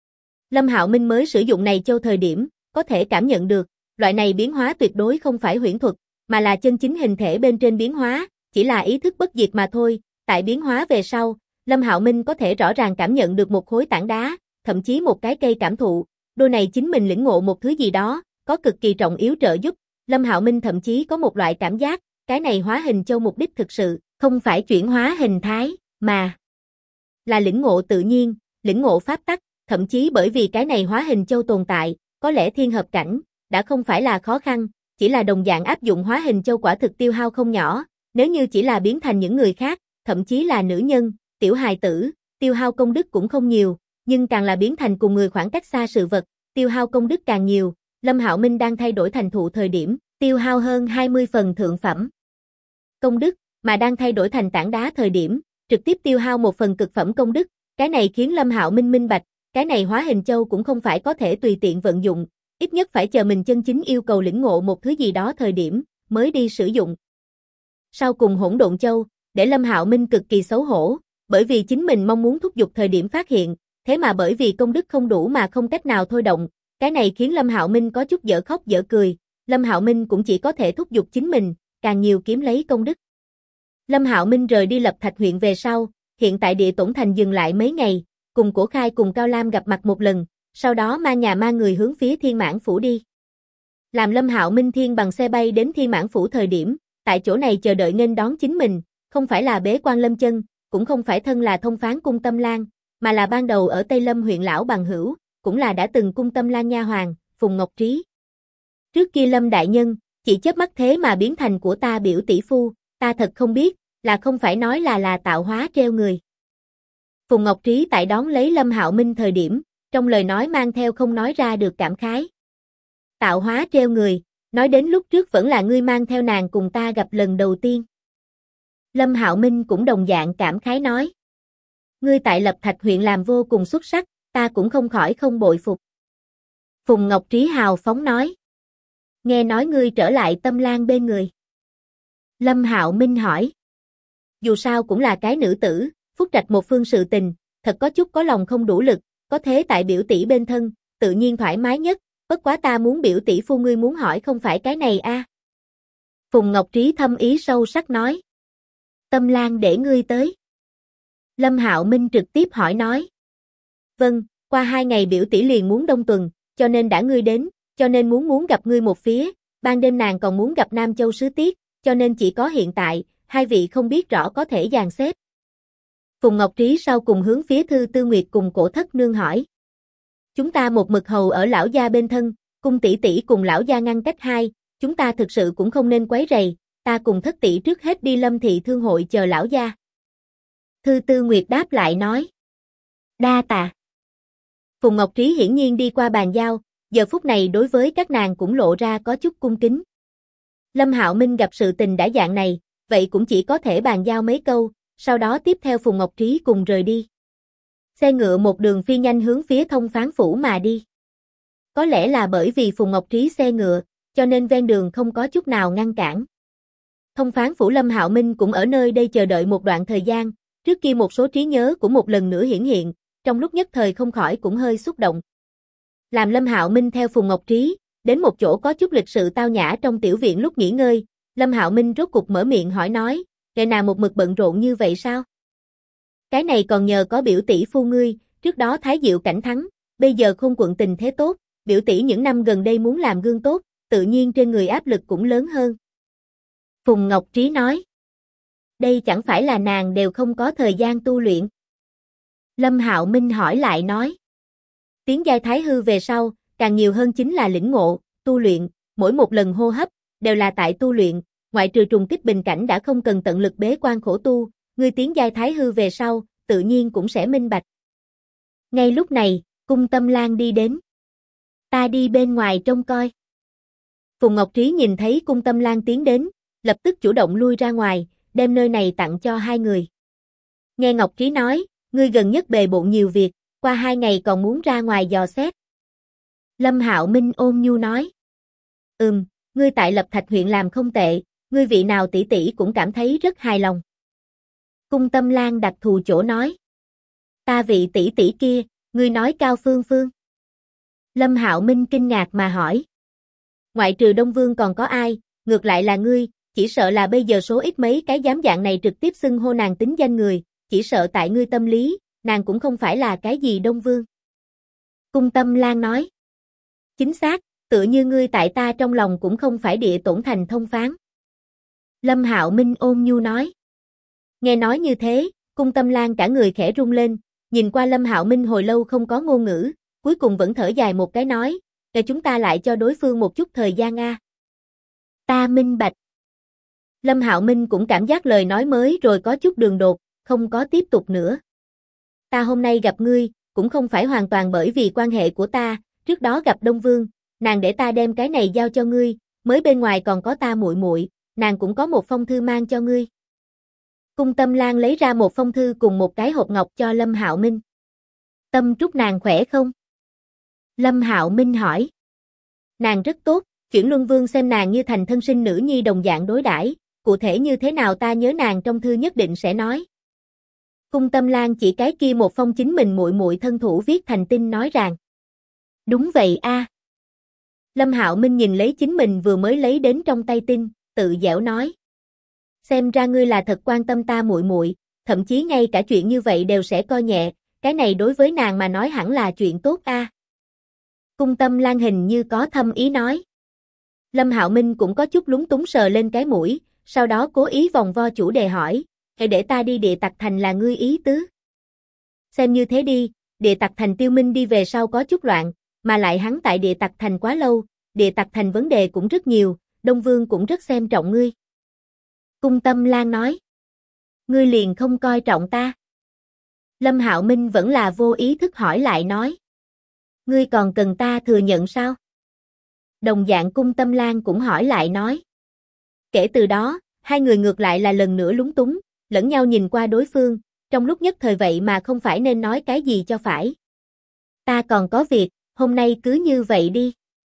Lâm Hạo Minh mới sử dụng này châu thời điểm, có thể cảm nhận được, loại này biến hóa tuyệt đối không phải huyễn thuật, mà là chân chính hình thể bên trên biến hóa, chỉ là ý thức bất diệt mà thôi, tại biến hóa về sau, Lâm Hạo Minh có thể rõ ràng cảm nhận được một khối tảng đá, thậm chí một cái cây cảm thụ, đôi này chính mình lĩnh ngộ một thứ gì đó, có cực kỳ trọng yếu trợ giúp, Lâm Hạo Minh thậm chí có một loại cảm giác, cái này hóa hình châu mục đích thực sự không phải chuyển hóa hình thái, mà là lĩnh ngộ tự nhiên, lĩnh ngộ pháp tắc, thậm chí bởi vì cái này hóa hình châu tồn tại, có lẽ thiên hợp cảnh đã không phải là khó khăn, chỉ là đồng dạng áp dụng hóa hình châu quả thực tiêu hao không nhỏ, nếu như chỉ là biến thành những người khác, thậm chí là nữ nhân, tiểu hài tử, tiêu hao công đức cũng không nhiều, nhưng càng là biến thành cùng người khoảng cách xa sự vật, tiêu hao công đức càng nhiều. Lâm Hạo Minh đang thay đổi thành thụ thời điểm, tiêu hao hơn 20 phần thượng phẩm công đức, mà đang thay đổi thành tảng đá thời điểm, trực tiếp tiêu hao 1 phần cực phẩm công đức, cái này khiến Lâm Hạo Minh minh bạch, cái này hóa hình châu cũng không phải có thể tùy tiện vận dụng, ít nhất phải chờ mình chân chính yêu cầu lĩnh ngộ một thứ gì đó thời điểm, mới đi sử dụng. Sau cùng hỗn độn châu, để Lâm Hạo Minh cực kỳ xấu hổ, bởi vì chính mình mong muốn thúc giục thời điểm phát hiện, thế mà bởi vì công đức không đủ mà không cách nào thôi động, cái này khiến Lâm Hạo Minh có chút dở khóc dở cười, Lâm Hạo Minh cũng chỉ có thể thúc giục chính mình, càng nhiều kiếm lấy công đức. Lâm Hạo Minh rời đi Lập Thạch huyện về sau, hiện tại Địa Tổn Thành dừng lại mấy ngày, cùng Cổ Khai cùng Cao Lam gặp mặt một lần, sau đó mang nhà ma người hướng phía Thiên Mãn Phủ đi. Làm Lâm Hạo Minh thiên bằng xe bay đến Thiên Mãn Phủ thời điểm, tại chỗ này chờ đợi nghênh đón chính mình, không phải là Bế Quan Lâm Chân, cũng không phải thân là thông phán cung Tâm Lan, mà là ban đầu ở Tây Lâm huyện lão bằng hữu, cũng là đã từng cung Tâm Lan nha hoàn, Phùng Ngọc Trí. Trước kia Lâm đại nhân, chỉ chớp mắt thế mà biến thành của ta biểu tỷ phu, ta thật không biết, là không phải nói là tạo hóa treo người. Phùng Ngọc Trí tại đón lấy Lâm Hạo Minh thời điểm, trong lời nói mang theo không nói ra được cảm khái. Tạo hóa treo người, nói đến lúc trước vẫn là ngươi mang theo nàng cùng ta gặp lần đầu tiên. Lâm Hạo Minh cũng đồng dạng cảm khái nói. Ngươi tại Lập Thạch huyện làm vô cùng xuất sắc, ta cũng không khỏi không bội phục. Phùng Ngọc Trí hào phóng nói. Nghe nói ngươi trở lại Tâm Lan bên người. Lâm Hạo Minh hỏi. Dù sao cũng là cái nữ tử, phúc trạch một phương sự tình, thật có chút có lòng không đủ lực, có thế tại biểu tỷ bên thân, tự nhiên thoải mái nhất, bất quá ta muốn biểu tỷ phu ngươi muốn hỏi không phải cái này a. Phùng Ngọc Trí thâm ý sâu sắc nói. Tâm Lan để ngươi tới. Lâm Hạo Minh trực tiếp hỏi nói. Vâng, qua 2 ngày biểu tỷ liền muốn đông tuần, cho nên đã ngươi đến, cho nên muốn gặp ngươi một phía, ban đêm nàng còn muốn gặp Nam Châu Sứ Tiết, cho nên chỉ có hiện tại, hai vị không biết rõ có thể dàn xếp. Phùng Ngọc Trí sau cùng hướng phía Thư Tư Nguyệt cùng Cổ Thất Nương hỏi. Chúng ta một mực hầu ở lão gia bên thân, cung tỷ tỷ cùng lão gia ngăn cách hai, chúng ta thực sự cũng không nên quấy rầy, ta cùng Thất tỷ trước hết đi Lâm thị thương hội chờ lão gia. Thư Tư Nguyệt đáp lại nói. Đa tạ. Phùng Ngọc Trí hiển nhiên đi qua bàn giao, giờ phút này đối với các nàng cũng lộ ra có chút cung kính. Lâm Hạo Minh gặp sự tình đã dạng này, vậy cũng chỉ có thể bàn giao mấy câu, sau đó tiếp theo Phùng Ngọc Trí cùng rời đi. Xe ngựa một đường phi nhanh hướng phía Thông Phán Phủ mà đi. Có lẽ là bởi vì Phùng Ngọc Trí xe ngựa, cho nên ven đường không có chút nào ngăn cản. Thông Phán Phủ Lâm Hạo Minh cũng ở nơi đây chờ đợi một đoạn thời gian, trước kia một số trí nhớ của một lần nữa hiển hiện, trong lúc nhất thời không khỏi cũng hơi xúc động. Làm Lâm Hạo Minh theo Phùng Ngọc Trí, đến một chỗ có chút lịch sự tao nhã trong tiểu viện lúc nghỉ ngơi, Lâm Hạo Minh rốt cục mở miệng hỏi nói, ngày nào một mực bận rộn như vậy sao? Cái này còn nhờ có biểu tỷ phu ngươi, trước đó Thái Diệu cảnh thắng, bây giờ Khôn quận tình thế tốt, biểu tỷ những năm gần đây muốn làm gương tốt, tự nhiên trên người áp lực cũng lớn hơn. Phùng Ngọc Trí nói, đây chẳng phải là nàng đều không có thời gian tu luyện. Lâm Hạo Minh hỏi lại nói, tiến giai thái hư về sau, càng nhiều hơn chính là lĩnh ngộ, tu luyện, mỗi một lần hô hấp, đều là tại tu luyện, ngoại trừ trùng kích bình cảnh đã không cần tận lực bế quan khổ tu, ngươi tiến giai thái hư về sau, tự nhiên cũng sẽ minh bạch. Ngay lúc này, cung Tâm Lan đi đến. Ta đi bên ngoài trông coi. Phùng Ngọc Trí nhìn thấy cung Tâm Lan tiến đến, lập tức chủ động lui ra ngoài, đem nơi này tặng cho hai người. Nghe Ngọc Trí nói, ngươi gần nhất bề bộn nhiều việc, qua 2 ngày còn muốn ra ngoài dò xét. Lâm Hạo Minh ôn nhu nói. Ngươi tại Lập Thạch huyện làm không tệ, ngươi vị nào tỷ tỷ cũng cảm thấy rất hài lòng. Cung Tâm Lan đặc thù chỗ nói. Ta vị tỷ tỷ kia, ngươi nói Cao Phương Phương. Lâm Hạo Minh kinh ngạc mà hỏi. Ngoại trừ Đông Vương còn có ai, ngược lại là ngươi, chỉ sợ là bây giờ số ít mấy cái dám dạng này trực tiếp xưng hô nàng tính danh người, chỉ sợ tại ngươi tâm lý, nàng cũng không phải là cái gì Đông Vương. Cung Tâm Lan nói. Chính xác, tựa như ngươi tại ta trong lòng cũng không phải Địa Tổn Thành thông phán. Lâm Hạo Minh ôn nhu nói. Nghe nói như thế, Cung Tâm Lan cả người khẽ rung lên, nhìn qua Lâm Hạo Minh hồi lâu không có ngôn ngữ, cuối cùng vẫn thở dài một cái nói, để chúng ta lại cho đối phương một chút thời gian a. Ta minh bạch. Lâm Hạo Minh cũng cảm giác lời nói mới rồi có chút đường đột, không có tiếp tục nữa. Ta hôm nay gặp ngươi, cũng không phải hoàn toàn bởi vì quan hệ của ta, trước đó gặp Đông Vương, nàng để ta đem cái này giao cho ngươi, mới bên ngoài còn có ta muội muội, nàng cũng có một phong thư mang cho ngươi. Cung Tâm Lan lấy ra một phong thư cùng một cái hộp ngọc cho Lâm Hạo Minh. Tâm Trúc nàng khỏe không? Lâm Hạo Minh hỏi. Nàng rất tốt, Chuyển Luân Vương xem nàng như thành thân sinh nữ nhi đồng dạng đối đãi, cụ thể như thế nào ta nhớ nàng trong thư nhất định sẽ nói. Cung Tâm Lan chỉ cái kia một phong chính mình muội muội thân thủ viết thành tin nói rằng. Đúng vậy a. Lâm Hạo Minh nhìn lấy chính mình vừa mới lấy đến trong tay tin, tự giễu nói. Xem ra ngươi là thật quan tâm ta muội muội, thậm chí ngay cả chuyện như vậy đều sẽ coi nhẹ, cái này đối với nàng mà nói hẳn là chuyện tốt a. Cung Tâm Lan hình như có thâm ý nói. Lâm Hạo Minh cũng có chút lúng túng sờ lên cái mũi, sau đó cố ý vòng vo chủ đề hỏi, hãy để ta đi Địa Tặc Thành là ngươi ý tứ. Xem như thế đi, Địa Tặc Thành Tiêu Minh đi về sau có chút loạn, mà lại hắn tại Địa Tặc Thành quá lâu, Địa Tặc Thành vấn đề cũng rất nhiều, Đông Vương cũng rất xem trọng ngươi. Cung Tâm Lan nói. Ngươi liền không coi trọng ta. Lâm Hạo Minh vẫn là vô ý thức hỏi lại nói. Ngươi còn cần ta thừa nhận sao? Đồng dạng Cung Tâm Lan cũng hỏi lại nói. Kể từ đó, hai người ngược lại là lần nữa lúng túng, lẫn nhau nhìn qua đối phương, trong lúc nhất thời vậy mà không phải nên nói cái gì cho phải. Ta còn có việc, hôm nay cứ như vậy đi.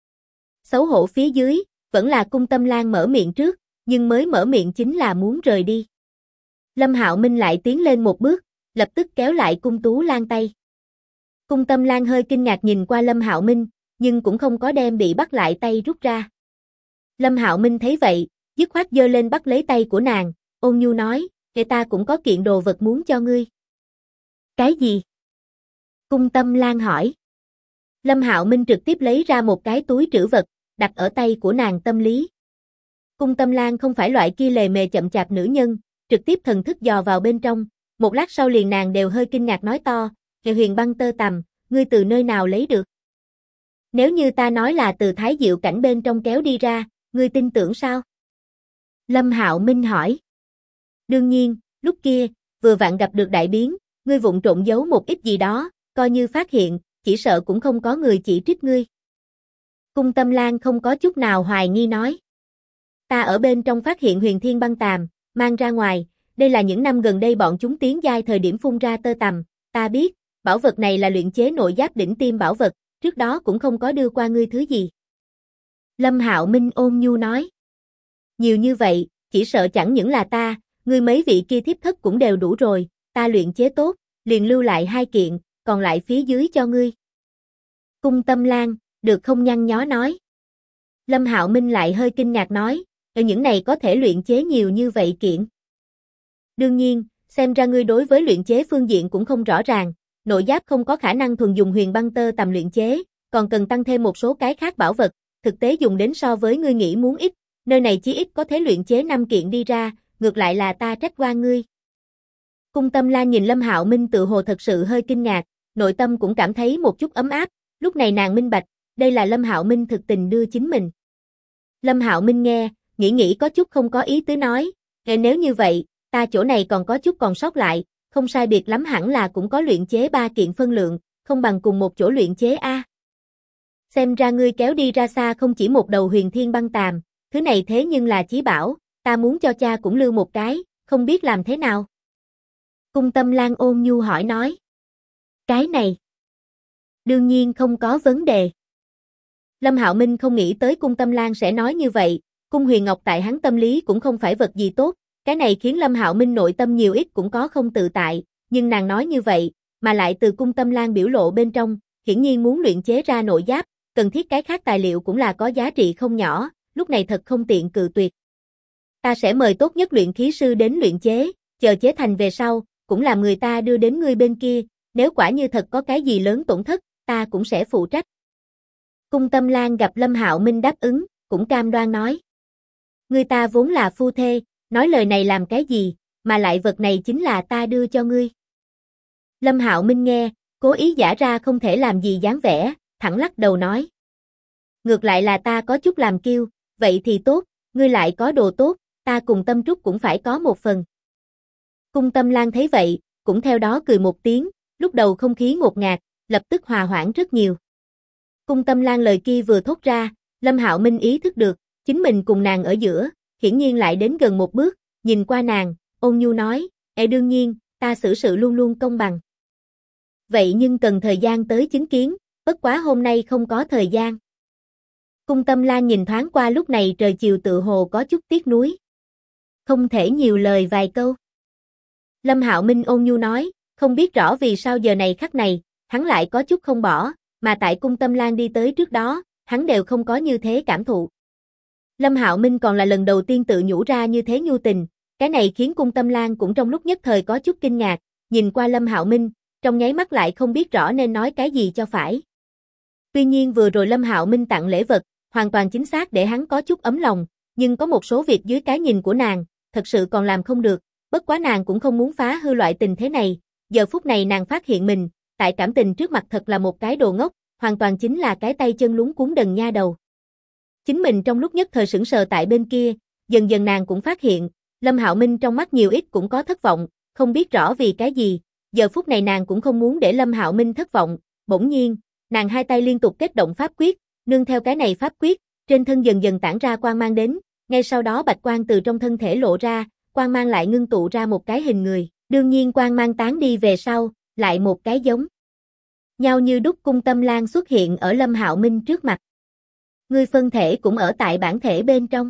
Xấu hổ phía dưới, vẫn là Cung Tâm Lan mở miệng trước, nhưng mới mở miệng chính là muốn rời đi. Lâm Hạo Minh lại tiến lên một bước, lập tức kéo lại Cung Tú Lan tay. Cung Tâm Lan hơi kinh ngạc nhìn qua Lâm Hạo Minh, nhưng cũng không có đem bị bắt lại tay rút ra. Lâm Hạo Minh thấy vậy, dứt khoát giơ lên bắt lấy tay của nàng, ôn nhu nói, để ta cũng có kiện đồ vật muốn cho ngươi. Cái gì? Cung Tâm Lan hỏi. Lâm Hạo Minh trực tiếp lấy ra một cái túi trữ vật, đặt ở tay của nàng tâm lý. Cung Tâm Lan không phải loại kia lề mề chậm chạp nữ nhân, trực tiếp thần thức dò vào bên trong, một lát sau liền nàng đều hơi kinh ngạc nói to, Huyền băng tơ tằm, ngươi từ nơi nào lấy được? Nếu như ta nói là từ Thái Diệu cảnh bên trong kéo đi ra, ngươi tin tưởng sao? Lâm Hạo Minh hỏi. Đương nhiên, lúc kia, vừa vặn gặp được đại biến, ngươi vụng trộn giấu một ít gì đó, coi như phát hiện, chỉ sợ cũng không có người chỉ trích ngươi. Cung Tâm Lan không có chút nào hoài nghi nói. Ta ở bên trong phát hiện huyền thiên băng tàm, mang ra ngoài, đây là những năm gần đây bọn chúng tiến giai thời điểm phun ra tơ tằm, ta biết, bảo vật này là luyện chế nội giáp đỉnh tiêm bảo vật, trước đó cũng không có đưa qua ngươi thứ gì. Lâm Hạo Minh ôn nhu nói. Nhiều như vậy, chỉ sợ chẳng những là ta, ngươi mấy vị kia thiếp thất cũng đều đủ rồi, ta luyện chế tốt, liền lưu lại 2 kiện, còn lại phía dưới cho ngươi. Cung Tâm Lan, được không nhăn nhó nói. Lâm Hạo Minh lại hơi kinh ngạc nói, ở những này có thể luyện chế nhiều như vậy kiện. Đương nhiên, xem ra ngươi đối với luyện chế phương diện cũng không rõ ràng, nội giáp không có khả năng thuần dùng huyền băng tơ tằm luyện chế, còn cần tăng thêm một số cái khác bảo vật, thực tế dùng đến so với ngươi nghĩ muốn ít, nơi này chí ít có thể luyện chế 5 kiện đi ra, ngược lại là ta trách oan ngươi. Cung Tâm Lan nhìn Lâm Hạo Minh tự hồ thật sự hơi kinh ngạc, nội tâm cũng cảm thấy một chút ấm áp, lúc này nàng minh bạch, đây là Lâm Hạo Minh thực tình đưa chính mình. Lâm Hạo Minh nghe, nghĩ có chút không có ý tứ nói, nếu như vậy, ta chỗ này còn có chút còn sót lại, không sai biệt lắm hẳn là cũng có luyện chế 3 kiện phân lượng, không bằng cùng một chỗ luyện chế a. Xem ra ngươi kéo đi ra xa không chỉ một đầu huyền thiên băng tàm, thứ này thế nhưng là chí bảo, ta muốn cho cha cũng lưu một cái, không biết làm thế nào. Cung Tâm Lan ôn nhu hỏi nói. Cái này, đương nhiên không có vấn đề. Lâm Hạo Minh không nghĩ tới Cung Tâm Lan sẽ nói như vậy, Cung Huyền Ngọc tại hắn tâm lý cũng không phải vật gì tốt, cái này khiến Lâm Hạo Minh nội tâm nhiều ít cũng có không tự tại, nhưng nàng nói như vậy, mà lại từ Cung Tâm Lan biểu lộ bên trong, hiển nhiên muốn luyện chế ra nội giáp, cần thiết cái khác tài liệu cũng là có giá trị không nhỏ, lúc này thật không tiện cự tuyệt. Ta sẽ mời tốt nhất luyện khí sư đến luyện chế, chờ chế thành về sau, cũng làm người ta đưa đến ngươi bên kia, nếu quả như thật có cái gì lớn tổn thất, ta cũng sẽ phụ trách. Cung Tâm Lan gặp Lâm Hạo Minh đáp ứng, cũng cam đoan nói. Người ta vốn là phu thê, nói lời này làm cái gì, mà lại vật này chính là ta đưa cho ngươi. Lâm Hạo Minh nghe, cố ý giả ra không thể làm gì dáng vẻ, thẳng lắc đầu nói. Ngược lại là ta có chút làm kiêu, vậy thì tốt, ngươi lại có đồ tốt, ta cùng Tâm Trúc cũng phải có một phần. Cung Tâm Lan thấy vậy, cũng theo đó cười một tiếng, lúc đầu không khí ngột ngạt, lập tức hòa hoãn rất nhiều. Cung Tâm Lan lời kia vừa thốt ra, Lâm Hạo Minh ý thức được, chính mình cùng nàng ở giữa, hiển nhiên lại đến gần một bước, nhìn qua nàng, ôn nhu nói, đương nhiên, ta xử sự luôn luôn công bằng. Vậy nhưng cần thời gian tới chứng kiến, bất quá hôm nay không có thời gian. Cung Tâm Lan nhìn thoáng qua lúc này trời chiều tự hồ có chút tiếc nuối. Không thể nhiều lời vài câu. Lâm Hạo Minh ôn nhu nói, không biết rõ vì sao giờ này khắc này, hắn lại có chút không bỏ, mà tại Cung Tâm Lan đi tới trước đó, hắn đều không có như thế cảm thụ. Lâm Hạo Minh còn là lần đầu tiên tự nhủ ra như thế nhu tình, cái này khiến Cung Tâm Lan cũng trong lúc nhất thời có chút kinh ngạc, nhìn qua Lâm Hạo Minh, trong nháy mắt lại không biết rõ nên nói cái gì cho phải. Tuy nhiên vừa rồi Lâm Hạo Minh tặng lễ vật, hoàn toàn chính xác để hắn có chút ấm lòng, nhưng có một số việc dưới cái nhìn của nàng, thật sự còn làm không được, bất quá nàng cũng không muốn phá hư loại tình thế này, giờ phút này nàng phát hiện mình, tại cảm tình trước mặt thật là một cái đồ ngốc, hoàn toàn chính là cái tay chân luống cuống đần nha đầu. Chính mình trong lúc nhất thời sững sờ tại bên kia, dần dần nàng cũng phát hiện, Lâm Hạo Minh trong mắt nhiều ít cũng có thất vọng, không biết rõ vì cái gì, giờ phút này nàng cũng không muốn để Lâm Hạo Minh thất vọng, bỗng nhiên, nàng hai tay liên tục kết động pháp quyết, nương theo cái này pháp quyết, trên thân dần dần tản ra quang mang đến, ngay sau đó bạch quang từ trong thân thể lộ ra, quang mang lại ngưng tụ ra một cái hình người, đương nhiên quang mang tán đi về sau, lại một cái giống nhau như đúc Cung Tâm Lan xuất hiện ở Lâm Hạo Minh trước mặt. Ngươi phân thể cũng ở tại bản thể bên trong.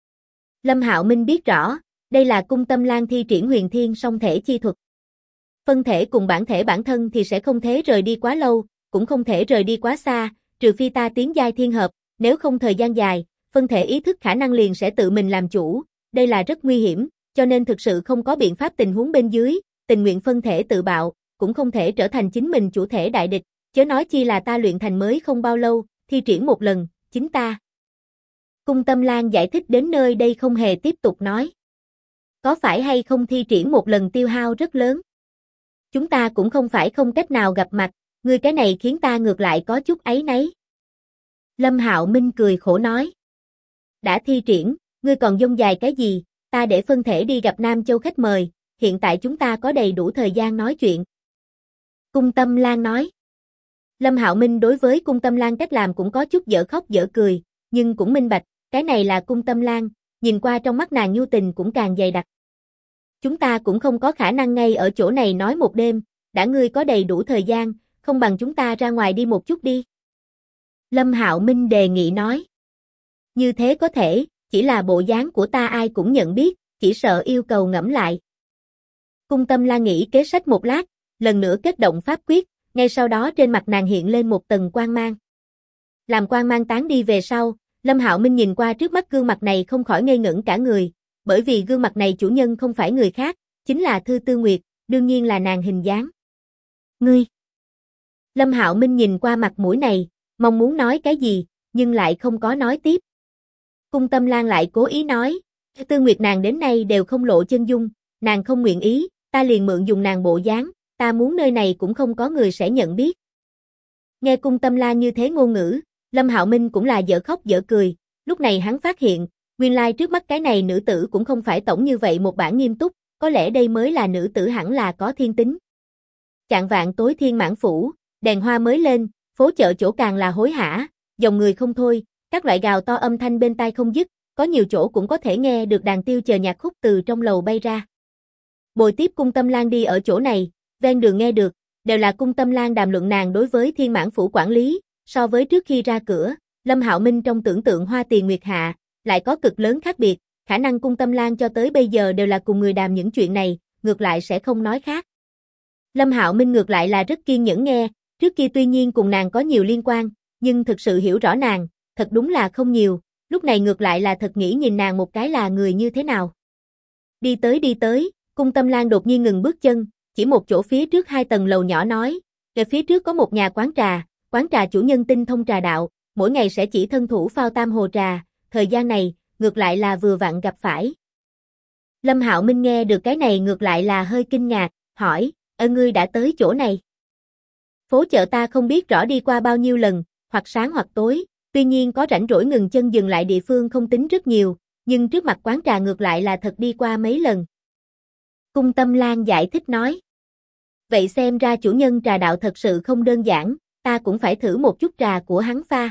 Lâm Hạo Minh biết rõ, đây là Cung Tâm Lan thi triển huyền thiên song thể chi thuật. Phân thể cùng bản thể bản thân thì sẽ không thể rời đi quá lâu, cũng không thể rời đi quá xa, trừ phi ta tiến giai thiên hợp, nếu không thời gian dài, phân thể ý thức khả năng liền sẽ tự mình làm chủ, đây là rất nguy hiểm, cho nên thực sự không có biện pháp tình huống bên dưới, tình nguyện phân thể tự bạo, cũng không thể trở thành chính mình chủ thể đại địch, chớ nói chi là ta luyện thành mới không bao lâu, thi triển một lần, chính ta. Cung Tâm Lan giải thích đến nơi đây không hề tiếp tục nói. Có phải hay không thi triển một lần tiêu hao rất lớn? Chúng ta cũng không phải không cách nào gặp mặt, ngươi cái này khiến ta ngược lại có chút áy náy. Lâm Hạo Minh cười khổ nói. Đã thi triển, ngươi còn dông dài cái gì, ta để phân thể đi gặp Nam Châu khách mời, hiện tại chúng ta có đầy đủ thời gian nói chuyện. Cung Tâm Lan nói. Lâm Hạo Minh đối với Cung Tâm Lan cách làm cũng có chút dở khóc dở cười, nhưng cũng minh bạch, cái này là Cung Tâm Lan, nhìn qua trong mắt nàng nhu tình cũng càng dày đặc. Chúng ta cũng không có khả năng ngay ở chỗ này nói một đêm, đã ngươi có đầy đủ thời gian, không bằng chúng ta ra ngoài đi một chút đi. Lâm Hạo Minh đề nghị nói. Như thế có thể, chỉ là bộ dáng của ta ai cũng nhận biết, chỉ sợ yêu cầu ngẫm lại. Cung Tâm Lan nghĩ kế sách một lát, lần nữa kết động pháp quyết, ngay sau đó trên mặt nàng hiện lên một tầng quang mang. Làm quang mang tán đi về sau, Lâm Hạo Minh nhìn qua trước mắt gương mặt này không khỏi ngây ngẩn cả người, bởi vì gương mặt này chủ nhân không phải người khác, chính là Thư Tư Nguyệt, đương nhiên là nàng hình dáng. Ngươi! Lâm Hạo Minh nhìn qua mặt mũi này, mong muốn nói cái gì, nhưng lại không có nói tiếp. Cung Tâm Lan lại cố ý nói, Tư Nguyệt nàng đến nay đều không lộ chân dung, nàng không nguyện ý, ta liền mượn dùng nàng bộ dáng, ta muốn nơi này cũng không có người sẽ nhận biết. Nghe Cung Tâm Lan như thế ngôn ngữ, Lâm Hạo Minh cũng là dở khóc dở cười, lúc này hắn phát hiện, nguyên lai trước mắt cái này nữ tử cũng không phải tổng như vậy một bản nghiêm túc, có lẽ đây mới là nữ tử hẳn là có thiên tính. Chạng vạng tối Thiên Mãn Phủ, đèn hoa mới lên, phố chợ chỗ càng là hối hả, dòng người không thôi, các loại gào to âm thanh bên tai không dứt, có nhiều chỗ cũng có thể nghe được đàn tiêu chờ nhạc khúc từ trong lầu bay ra. Bồi tiếp Cung Tâm Lan đi ở chỗ này, ven đường nghe được, đều là Cung Tâm Lan đàm luận nàng đối với Thiên Mãn Phủ quản lý, so với trước khi ra cửa, Lâm Hạo Minh trong tưởng tượng Hoa Tiền Nguyệt Hạ, lại có cực lớn khác biệt, khả năng Cung Tâm Lan cho tới bây giờ đều là cùng người đàm những chuyện này, ngược lại sẽ không nói khác. Lâm Hạo Minh ngược lại là rất kiên nhẫn nghe, trước kia tuy nhiên cùng nàng có nhiều liên quan, nhưng thực sự hiểu rõ nàng, thật đúng là không nhiều, lúc này ngược lại là thật nghĩ nhìn nàng một cái là người như thế nào. Đi tới, Cung Tâm Lan đột nhiên ngừng bước chân, chỉ một chỗ phía trước 2 tầng lầu nhỏ nói, về phía trước có một nhà quán trà chủ nhân tinh thông trà đạo, mỗi ngày sẽ chỉ thân thủ phao tam hồ trà, thời gian này, ngược lại là vừa vặn gặp phải. Lâm Hạo Minh nghe được cái này ngược lại là hơi kinh ngạc, hỏi, ngươi đã tới chỗ này. Phố chợ ta không biết rõ đi qua bao nhiêu lần, hoặc sáng hoặc tối, tuy nhiên có rảnh rỗi ngừng chân dừng lại địa phương không tính rất nhiều, nhưng trước mặt quán trà ngược lại là thật đi qua mấy lần. Cung Tâm Lan giải thích nói. Vậy xem ra chủ nhân trà đạo thật sự không đơn giản, ta cũng phải thử một chút trà của hắn pha.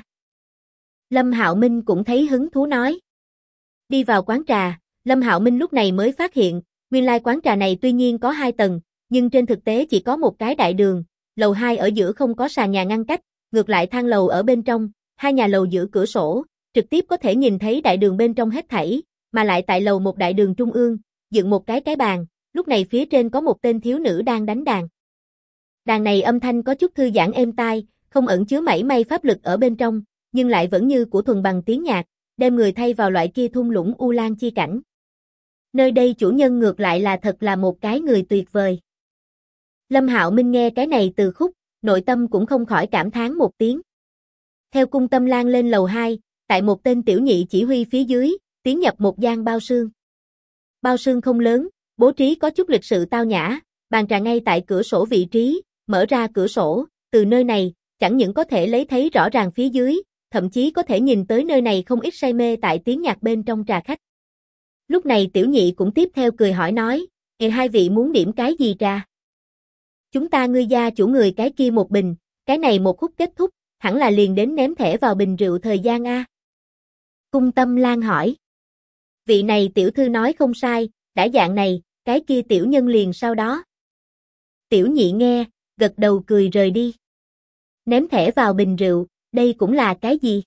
Lâm Hạo Minh cũng thấy hứng thú nói. Đi vào quán trà, Lâm Hạo Minh lúc này mới phát hiện, nguyên lai quán trà này tuy nhiên có 2 tầng, nhưng trên thực tế chỉ có một cái đại đường, lầu 2 ở giữa không có sàn nhà ngăn cách, ngược lại thang lầu ở bên trong, 2 nhà lầu giữa cửa sổ, trực tiếp có thể nhìn thấy đại đường bên trong hết thảy, mà lại tại lầu một đại đường trung ương, dựng một cái bàn, lúc này phía trên có một tên thiếu nữ đang đánh đàn. Đàn này âm thanh có chút thư giãn êm tai, không ẩn chứa mảy may pháp lực ở bên trong, nhưng lại vẫn như của thuần bằng tiếng nhạc, đem người thay vào loại kia thung lũng u lan chi cảnh. Nơi đây chủ nhân ngược lại là thật là một cái người tuyệt vời. Lâm Hạo Minh nghe cái này từ khúc, nội tâm cũng không khỏi cảm thán một tiếng. Theo Cung Tâm Lan lên lầu 2, tại một tên tiểu nhị chỉ huy phía dưới, tiến nhập một gian bao sương. Bao sương không lớn, bố trí có chút lịch sự tao nhã, bàn trà ngay tại cửa sổ vị trí, mở ra cửa sổ, từ nơi này, chẳng những có thể lấy thấy rõ ràng phía dưới, thậm chí có thể nhìn tới nơi này không ít say mê tại tiếng nhạc bên trong trà khách. Lúc này tiểu nhị cũng tiếp theo cười hỏi nói, hai vị muốn điểm cái gì trà? Chúng ta ngươi gia chủ người cái kia một bình, cái này một khúc kết thúc, hẳn là liền đến ném thẻ vào bình rượu thời gian a. Cung Tâm Lan hỏi. Vị này tiểu thư nói không sai, đã dạng này, cái kia tiểu nhân liền sau đó. Tiểu nhị nghe, gật đầu cười rời đi. Ném thẻ vào bình rượu, đây cũng là cái gì?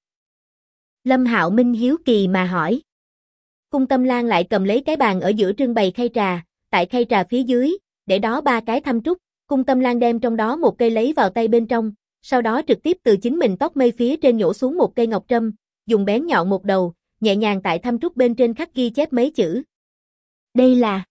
Lâm Hạo Minh hiếu kỳ mà hỏi. Cung Tâm Lan lại cầm lấy cái bàn ở giữa trưng bày khay trà, tại khay trà phía dưới, để đó 3 cái thăm trúc, Cung Tâm Lan đem trong đó một cây lấy vào tay bên trong, sau đó trực tiếp từ chính mình tóc mây phía trên nhổ xuống một cây ngọc trâm, dùng bén nhọn một đầu, nhẹ nhàng tại thăm trúc bên trên khắc ghi chép mấy chữ. Đây là...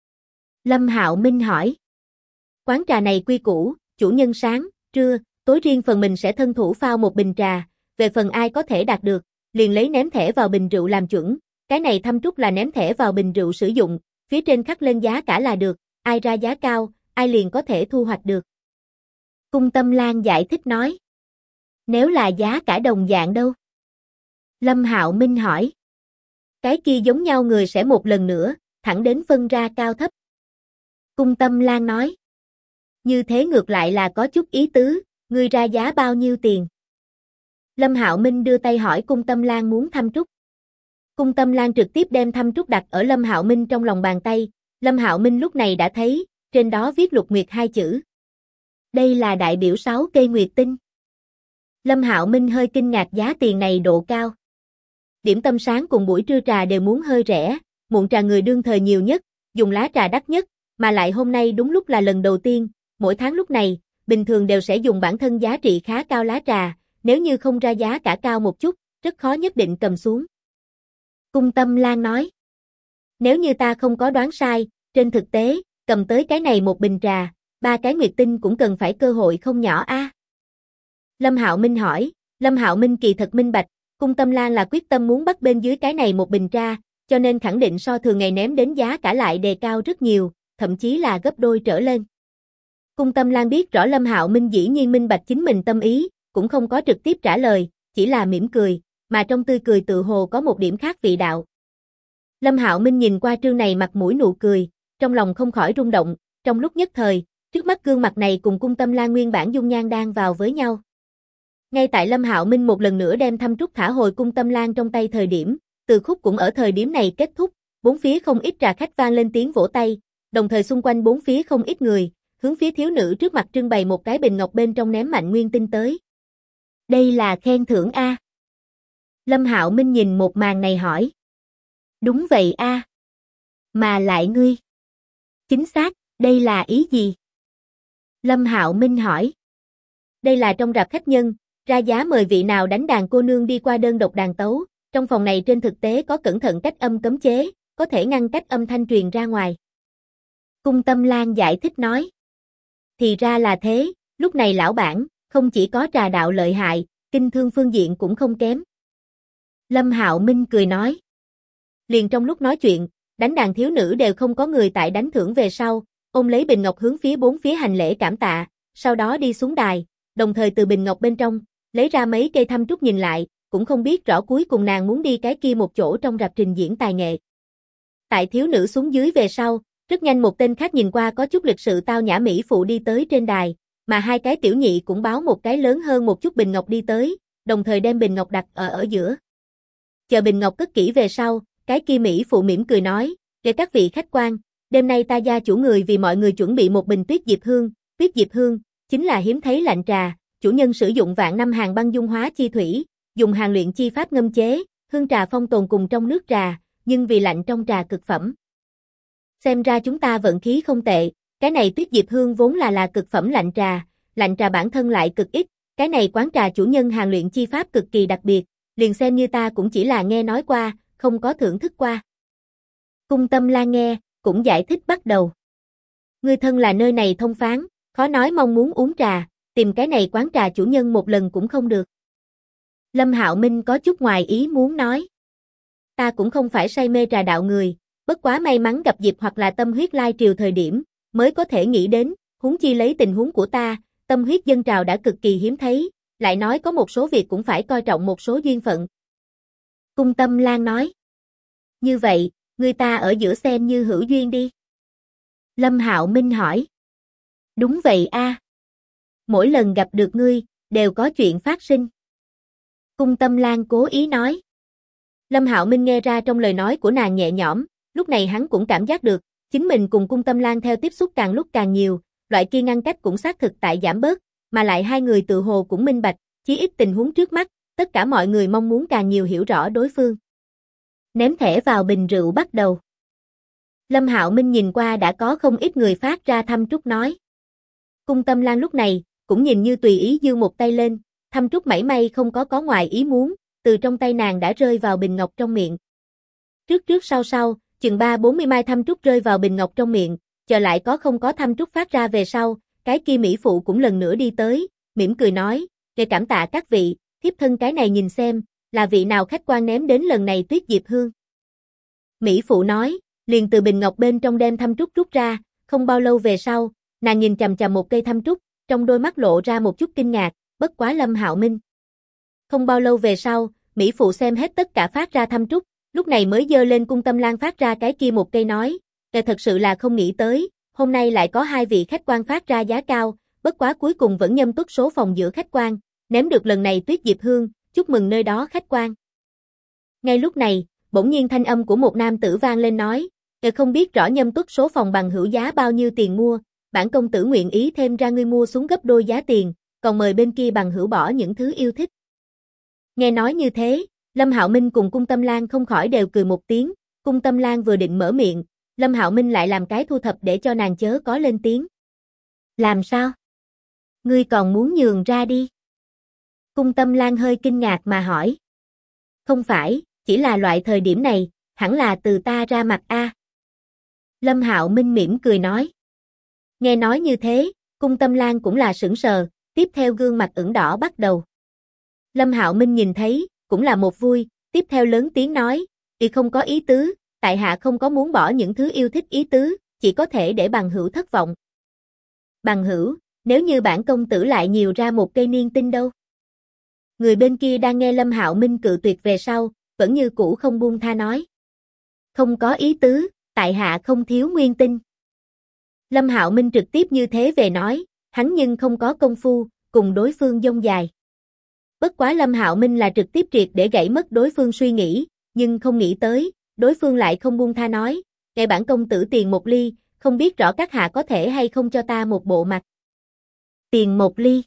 Lâm Hạo Minh hỏi. Quán trà này quy củ, chủ nhân sáng, trưa, tối riêng phần mình sẽ thân thủ phao một bình trà, về phần ai có thể đạt được, liền lấy ném thẻ vào bình rượu làm chuẩn, cái này thăm trúc là ném thẻ vào bình rượu sử dụng, phía trên khắc lên giá cả là được, ai ra giá cao, ai liền có thể thu hoạch được. Cung Tâm Lan giải thích nói. Nếu là giá cả đồng dạng đâu? Lâm Hạo Minh hỏi. Cái kia giống nhau người sẽ một lần nữa, thẳng đến phân ra cao thấp. Cung Tâm Lan nói. Như thế ngược lại là có chút ý tứ, ngươi ra giá bao nhiêu tiền? Lâm Hạo Minh đưa tay hỏi Cung Tâm Lan muốn thăm trúc. Cung Tâm Lan trực tiếp đem thăm trúc đặt ở Lâm Hạo Minh trong lòng bàn tay, Lâm Hạo Minh lúc này đã thấy, trên đó viết Lục Nguyệt 2 chữ. Đây là đại biểu 6 cây nguyệt tinh. Lâm Hạo Minh hơi kinh ngạc giá tiền này độ cao. Điểm tâm sáng cùng buổi trưa trà đều muốn hơi rẻ, muộn trà người đương thời nhiều nhất, dùng lá trà đắt nhất, mà lại hôm nay đúng lúc là lần đầu tiên, mỗi tháng lúc này, bình thường đều sẽ dùng bản thân giá trị khá cao lá trà, nếu như không ra giá cả cao một chút, rất khó nhất định cầm xuống. Cung Tâm Lan nói. Nếu như ta không có đoán sai, trên thực tế, cầm tới cái này một bình trà, 3 cái nguyệt tinh cũng cần phải cơ hội không nhỏ a. Lâm Hạo Minh hỏi, Lâm Hạo Minh kỳ thật minh bạch, Cung Tâm Lan là quyết tâm muốn bắt bên dưới cái này một bình trà, cho nên khẳng định so thường ngày ném đến giá cả lại đề cao rất nhiều, thậm chí là gấp đôi trở lên. Cung Tâm Lan biết rõ Lâm Hạo Minh dĩ nhiên minh bạch chính mình tâm ý, cũng không có trực tiếp trả lời, chỉ là mỉm cười, mà trong tươi cười tự hồ có một điểm khác vị đạo. Lâm Hạo Minh nhìn qua trương này mặt mũi nụ cười, trong lòng không khỏi rung động, trong lúc nhất thời, trước mắt gương mặt này cùng Cung Tâm Lan nguyên bản dung nhan đang vào với nhau. Ngay tại Lâm Hạo Minh một lần nữa đem thăm trúc thả hồi Cung Tâm Lan trong tay thời điểm, từ khúc cũng ở thời điểm này kết thúc, bốn phía không ít trà khách vang lên tiếng vỗ tay, đồng thời xung quanh bốn phía không ít người, hướng phía thiếu nữ trước mặt trưng bày một cái bình ngọc bên trong ném mạnh nguyên tinh tới. Đây là khen thưởng a? Lâm Hạo Minh nhìn một màn này hỏi. Đúng vậy a. Mà lại ngươi. Chính xác, đây là ý gì? Lâm Hạo Minh hỏi. Đây là trong rạp khách nhân, ra giá mời vị nào đánh đàn cô nương đi qua đơn độc đàn tấu, trong phòng này trên thực tế có cẩn thận cách âm cấm chế, có thể ngăn cách âm thanh truyền ra ngoài. Cung Tâm Lan giải thích nói. Thì ra là thế, lúc này lão bản, không chỉ có trà đạo lợi hại, kinh thương phương diện cũng không kém. Lâm Hạo Minh cười nói. Liền trong lúc nói chuyện, Đánh đàn thiếu nữ đều không có người tại đánh thưởng về sau, ôm lấy bình ngọc hướng phía bốn phía hành lễ cảm tạ, sau đó đi xuống đài, đồng thời từ bình ngọc bên trong, lấy ra mấy cây thăm trúc nhìn lại, cũng không biết rõ cuối cùng nàng muốn đi cái kia một chỗ trong rạp trình diễn tài nghệ. Tại thiếu nữ xuống dưới về sau, rất nhanh một tên khác nhìn qua có chút lịch sự tao nhã mỹ phụ đi tới trên đài, mà hai cái tiểu nhị cũng báo một cái lớn hơn một chút bình ngọc đi tới, đồng thời đem bình ngọc đặt ở giữa. Chờ bình ngọc cất kỹ về sau, cái kia mỹ phụ mỉm cười nói, để các vị khách quan, đêm nay ta gia chủ người vì mọi người chuẩn bị một bình tuyết diệp hương, chính là hiếm thấy lạnh trà, chủ nhân sử dụng vạn năm hàng băng dung hóa chi thủy, dùng hàn luyện chi pháp ngâm chế, hương trà phong tồn cùng trong nước trà, nhưng vì lạnh trong trà cực phẩm. Xem ra chúng ta vận khí không tệ, cái này tuyết diệp hương vốn là cực phẩm lạnh trà bản thân lại cực ít, cái này quán trà chủ nhân hàn luyện chi pháp cực kỳ đặc biệt, liền xem như ta cũng chỉ là nghe nói qua, không có thưởng thức qua. Cung Tâm Lan nghe, cũng giải thích bắt đầu. Ngươi thân là nơi này thông phán, khó nói mong muốn uống trà, tìm cái này quán trà chủ nhân một lần cũng không được. Lâm Hạo Minh có chút ngoài ý muốn nói. Ta cũng không phải say mê trà đạo người, bất quá may mắn gặp dịp hoặc là tâm huyết lai triều thời điểm, mới có thể nghĩ đến, huống chi lấy tình huống của ta, tâm huyết dân trào đã cực kỳ hiếm thấy, lại nói có một số việc cũng phải coi trọng một số duyên phận. Cung Tâm Lan nói. Như vậy, người ta ở giữa xem như hữu duyên đi. Lâm Hạo Minh hỏi. Đúng vậy a. Mỗi lần gặp được ngươi, đều có chuyện phát sinh. Cung Tâm Lan cố ý nói. Lâm Hạo Minh nghe ra trong lời nói của nàng nhẹ nhõm, lúc này hắn cũng cảm giác được, chính mình cùng Cung Tâm Lan theo tiếp xúc càng lúc càng nhiều, loại kia ngăn cách cũng xác thực tại giảm bớt, mà lại hai người tự hồ cũng minh bạch, chí ít tình huống trước mắt, tất cả mọi người mong muốn càng nhiều hiểu rõ đối phương. Ném thẻ vào bình rượu bắt đầu. Lâm Hạo Minh nhìn qua đã có không ít người phát ra thăm trúc nói. Cung Tâm Lan lúc này, cũng nhìn như tùy ý giơ một tay lên, thăm trúc mảy may không có ngoài ý muốn, từ trong tay nàng đã rơi vào bình ngọc trong miệng. Trước sau, chừng 30-40 mai thăm trúc rơi vào bình ngọc trong miệng, chờ lại không có thăm trúc phát ra về sau, cái kia mỹ phụ cũng lần nữa đi tới, mỉm cười nói, để cảm tạ các vị, thiếp thân cái này nhìn xem, là vị nào khách quan ném đến lần này tuyết diệp hương. Mỹ phụ nói, liền từ bình ngọc bên trong đem thăm trúc rút ra, không bao lâu về sau, nàng nhìn chằm chằm một cây thăm trúc, trong đôi mắt lộ ra một chút kinh ngạc, bất quá Lâm Hạo Minh. Không bao lâu về sau, mỹ phụ xem hết tất cả phát ra thăm trúc, lúc này mới giơ lên Cung Tâm Lan phát ra cái kia một cây nói, thật sự là không nghĩ tới, hôm nay lại có hai vị khách quan phát ra giá cao, bất quá cuối cùng vẫn nhâm tuất số phòng giữa khách quan, ném được lần này tuyết diệp hương, chúc mừng nơi đó khách quan. Ngay lúc này, bỗng nhiên thanh âm của một nam tử vang lên nói, không biết rõ nhâm tuất số phòng bằng hữu giá bao nhiêu tiền mua, bản công tử nguyện ý thêm ra ngươi mua xuống gấp đôi giá tiền, còn mời bên kia bằng hữu bỏ những thứ yêu thích. Nghe nói như thế, Lâm Hạo Minh cùng Cung Tâm Lan không khỏi đều cười một tiếng, Cung Tâm Lan vừa định mở miệng, Lâm Hạo Minh lại làm cái thu thập để cho nàng chớ có lên tiếng. Làm sao? Ngươi còn muốn nhường ra đi? Cung Tâm Lan hơi kinh ngạc mà hỏi. Không phải, chỉ là loại thời điểm này, hẳn là từ ta ra mặt a. Lâm Hạo Minh mỉm cười nói. Nghe nói như thế, Cung Tâm Lan cũng là sững sờ, tiếp theo gương mặt ửng đỏ bắt đầu. Lâm Hạo Minh nhìn thấy, cũng là một vui, tiếp theo lớn tiếng nói, "Y không có ý tứ, tại hạ không có muốn bỏ những thứ yêu thích ý tứ, chỉ có thể để bằng hữu thất vọng." Bằng hữu, nếu như bản công tử lại nhiều ra một cây niên tinh đâu? Người bên kia đang nghe Lâm Hạo Minh cự tuyệt về sau, vẫn như cũ không buông tha nói. Không có ý tứ, tại hạ không thiếu nguyên tinh. Lâm Hạo Minh trực tiếp như thế về nói, hắn nhưng không có công phu, cùng đối phương dông dài. Bất quá Lâm Hạo Minh là trực tiếp triệt để gãy mất đối phương suy nghĩ, nhưng không nghĩ tới, đối phương lại không buông tha nói, để bản công tử tiền một ly, không biết rõ các hạ có thể hay không cho ta một bộ mặt. Tiền một ly.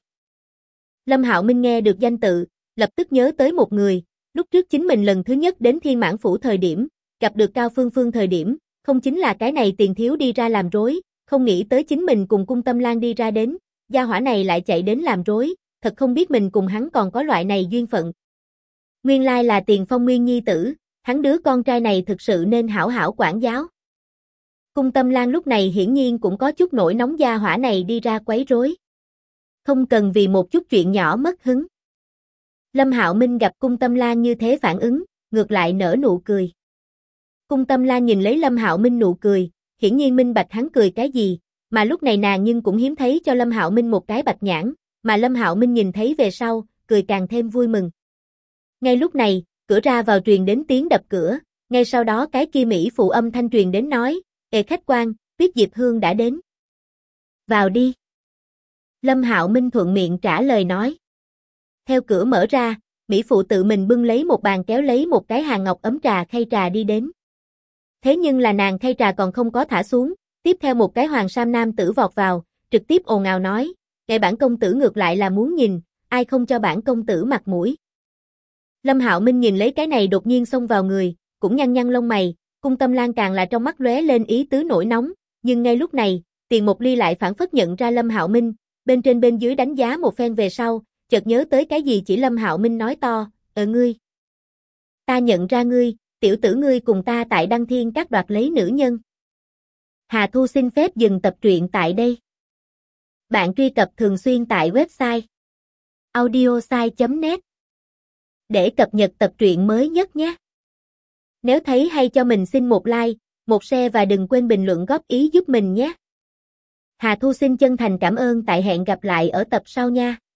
Lâm Hạo Minh nghe được danh tự, lập tức nhớ tới một người, lúc trước chính mình lần thứ nhất đến Thiên Mãn Phủ thời điểm, gặp được Cao Phương Phương thời điểm, không chính là cái này tiền thiếu đi ra làm rối, không nghĩ tới chính mình cùng Cung Tâm Lan đi ra đến, gia hỏa này lại chạy đến làm rối, thật không biết mình cùng hắn còn có loại này duyên phận. Nguyên lai là Tiền Phong Nguyên nhi tử, hắn đứa con trai này thực sự nên hảo hảo quản giáo. Cung Tâm Lan lúc này hiển nhiên cũng có chút nổi nóng gia hỏa này đi ra quấy rối. Không cần vì một chút chuyện nhỏ mất hứng. Lâm Hạo Minh gặp Cung Tâm Lan như thế phản ứng, ngược lại nở nụ cười. Cung Tâm Lan nhìn lấy Lâm Hạo Minh nụ cười, hiển nhiên minh bạch hắn cười cái gì, mà lúc này nàng nhưng cũng hiếm thấy cho Lâm Hạo Minh một cái bạch nhãn, mà Lâm Hạo Minh nhìn thấy về sau, cười càng thêm vui mừng. Ngay lúc này, cửa ra vào truyền đến tiếng đập cửa, ngay sau đó cái kia mỹ phụ âm thanh truyền đến nói, khách quan, VIP Diệp Hương đã đến. Vào đi. Lâm Hạo Minh thuận miệng trả lời nói. Theo cửa mở ra, mỹ phụ tự mình bưng lấy một bàn kéo lấy một cái hàng ngọc ấm trà khay trà đi đến. Thế nhưng là nàng khay trà còn không có thả xuống, tiếp theo một cái hoàng sam nam tử vọt vào, trực tiếp ồn ào nói, bản công tử ngược lại là muốn nhìn, ai không cho bản công tử mặt mũi. Lâm Hạo Minh nhìn lấy cái này đột nhiên xông vào người, cũng nhăn nhăn lông mày, Cung Tâm Lan càng là trong mắt lóe lên ý tứ nổi nóng, nhưng ngay lúc này, Tiền Một Ly lại phản phất nhận ra Lâm Hạo Minh, bên trên bên dưới đánh giá một phen về sau, chợt nhớ tới cái gì chỉ Lâm Hạo Minh nói to, ngươi. Ta nhận ra ngươi, tiểu tử ngươi cùng ta tại Đăng Thiên Các đoạt lấy nữ nhân. Hà Thu xin phép dừng tập truyện tại đây. Bạn truy cập thường xuyên tại website audiosai.net để cập nhật tập truyện mới nhất nhé. Nếu thấy hay cho mình xin một like, một share và đừng quên bình luận góp ý giúp mình nhé. Hà Thu xin chân thành cảm ơn, tại hẹn gặp lại ở tập sau nha.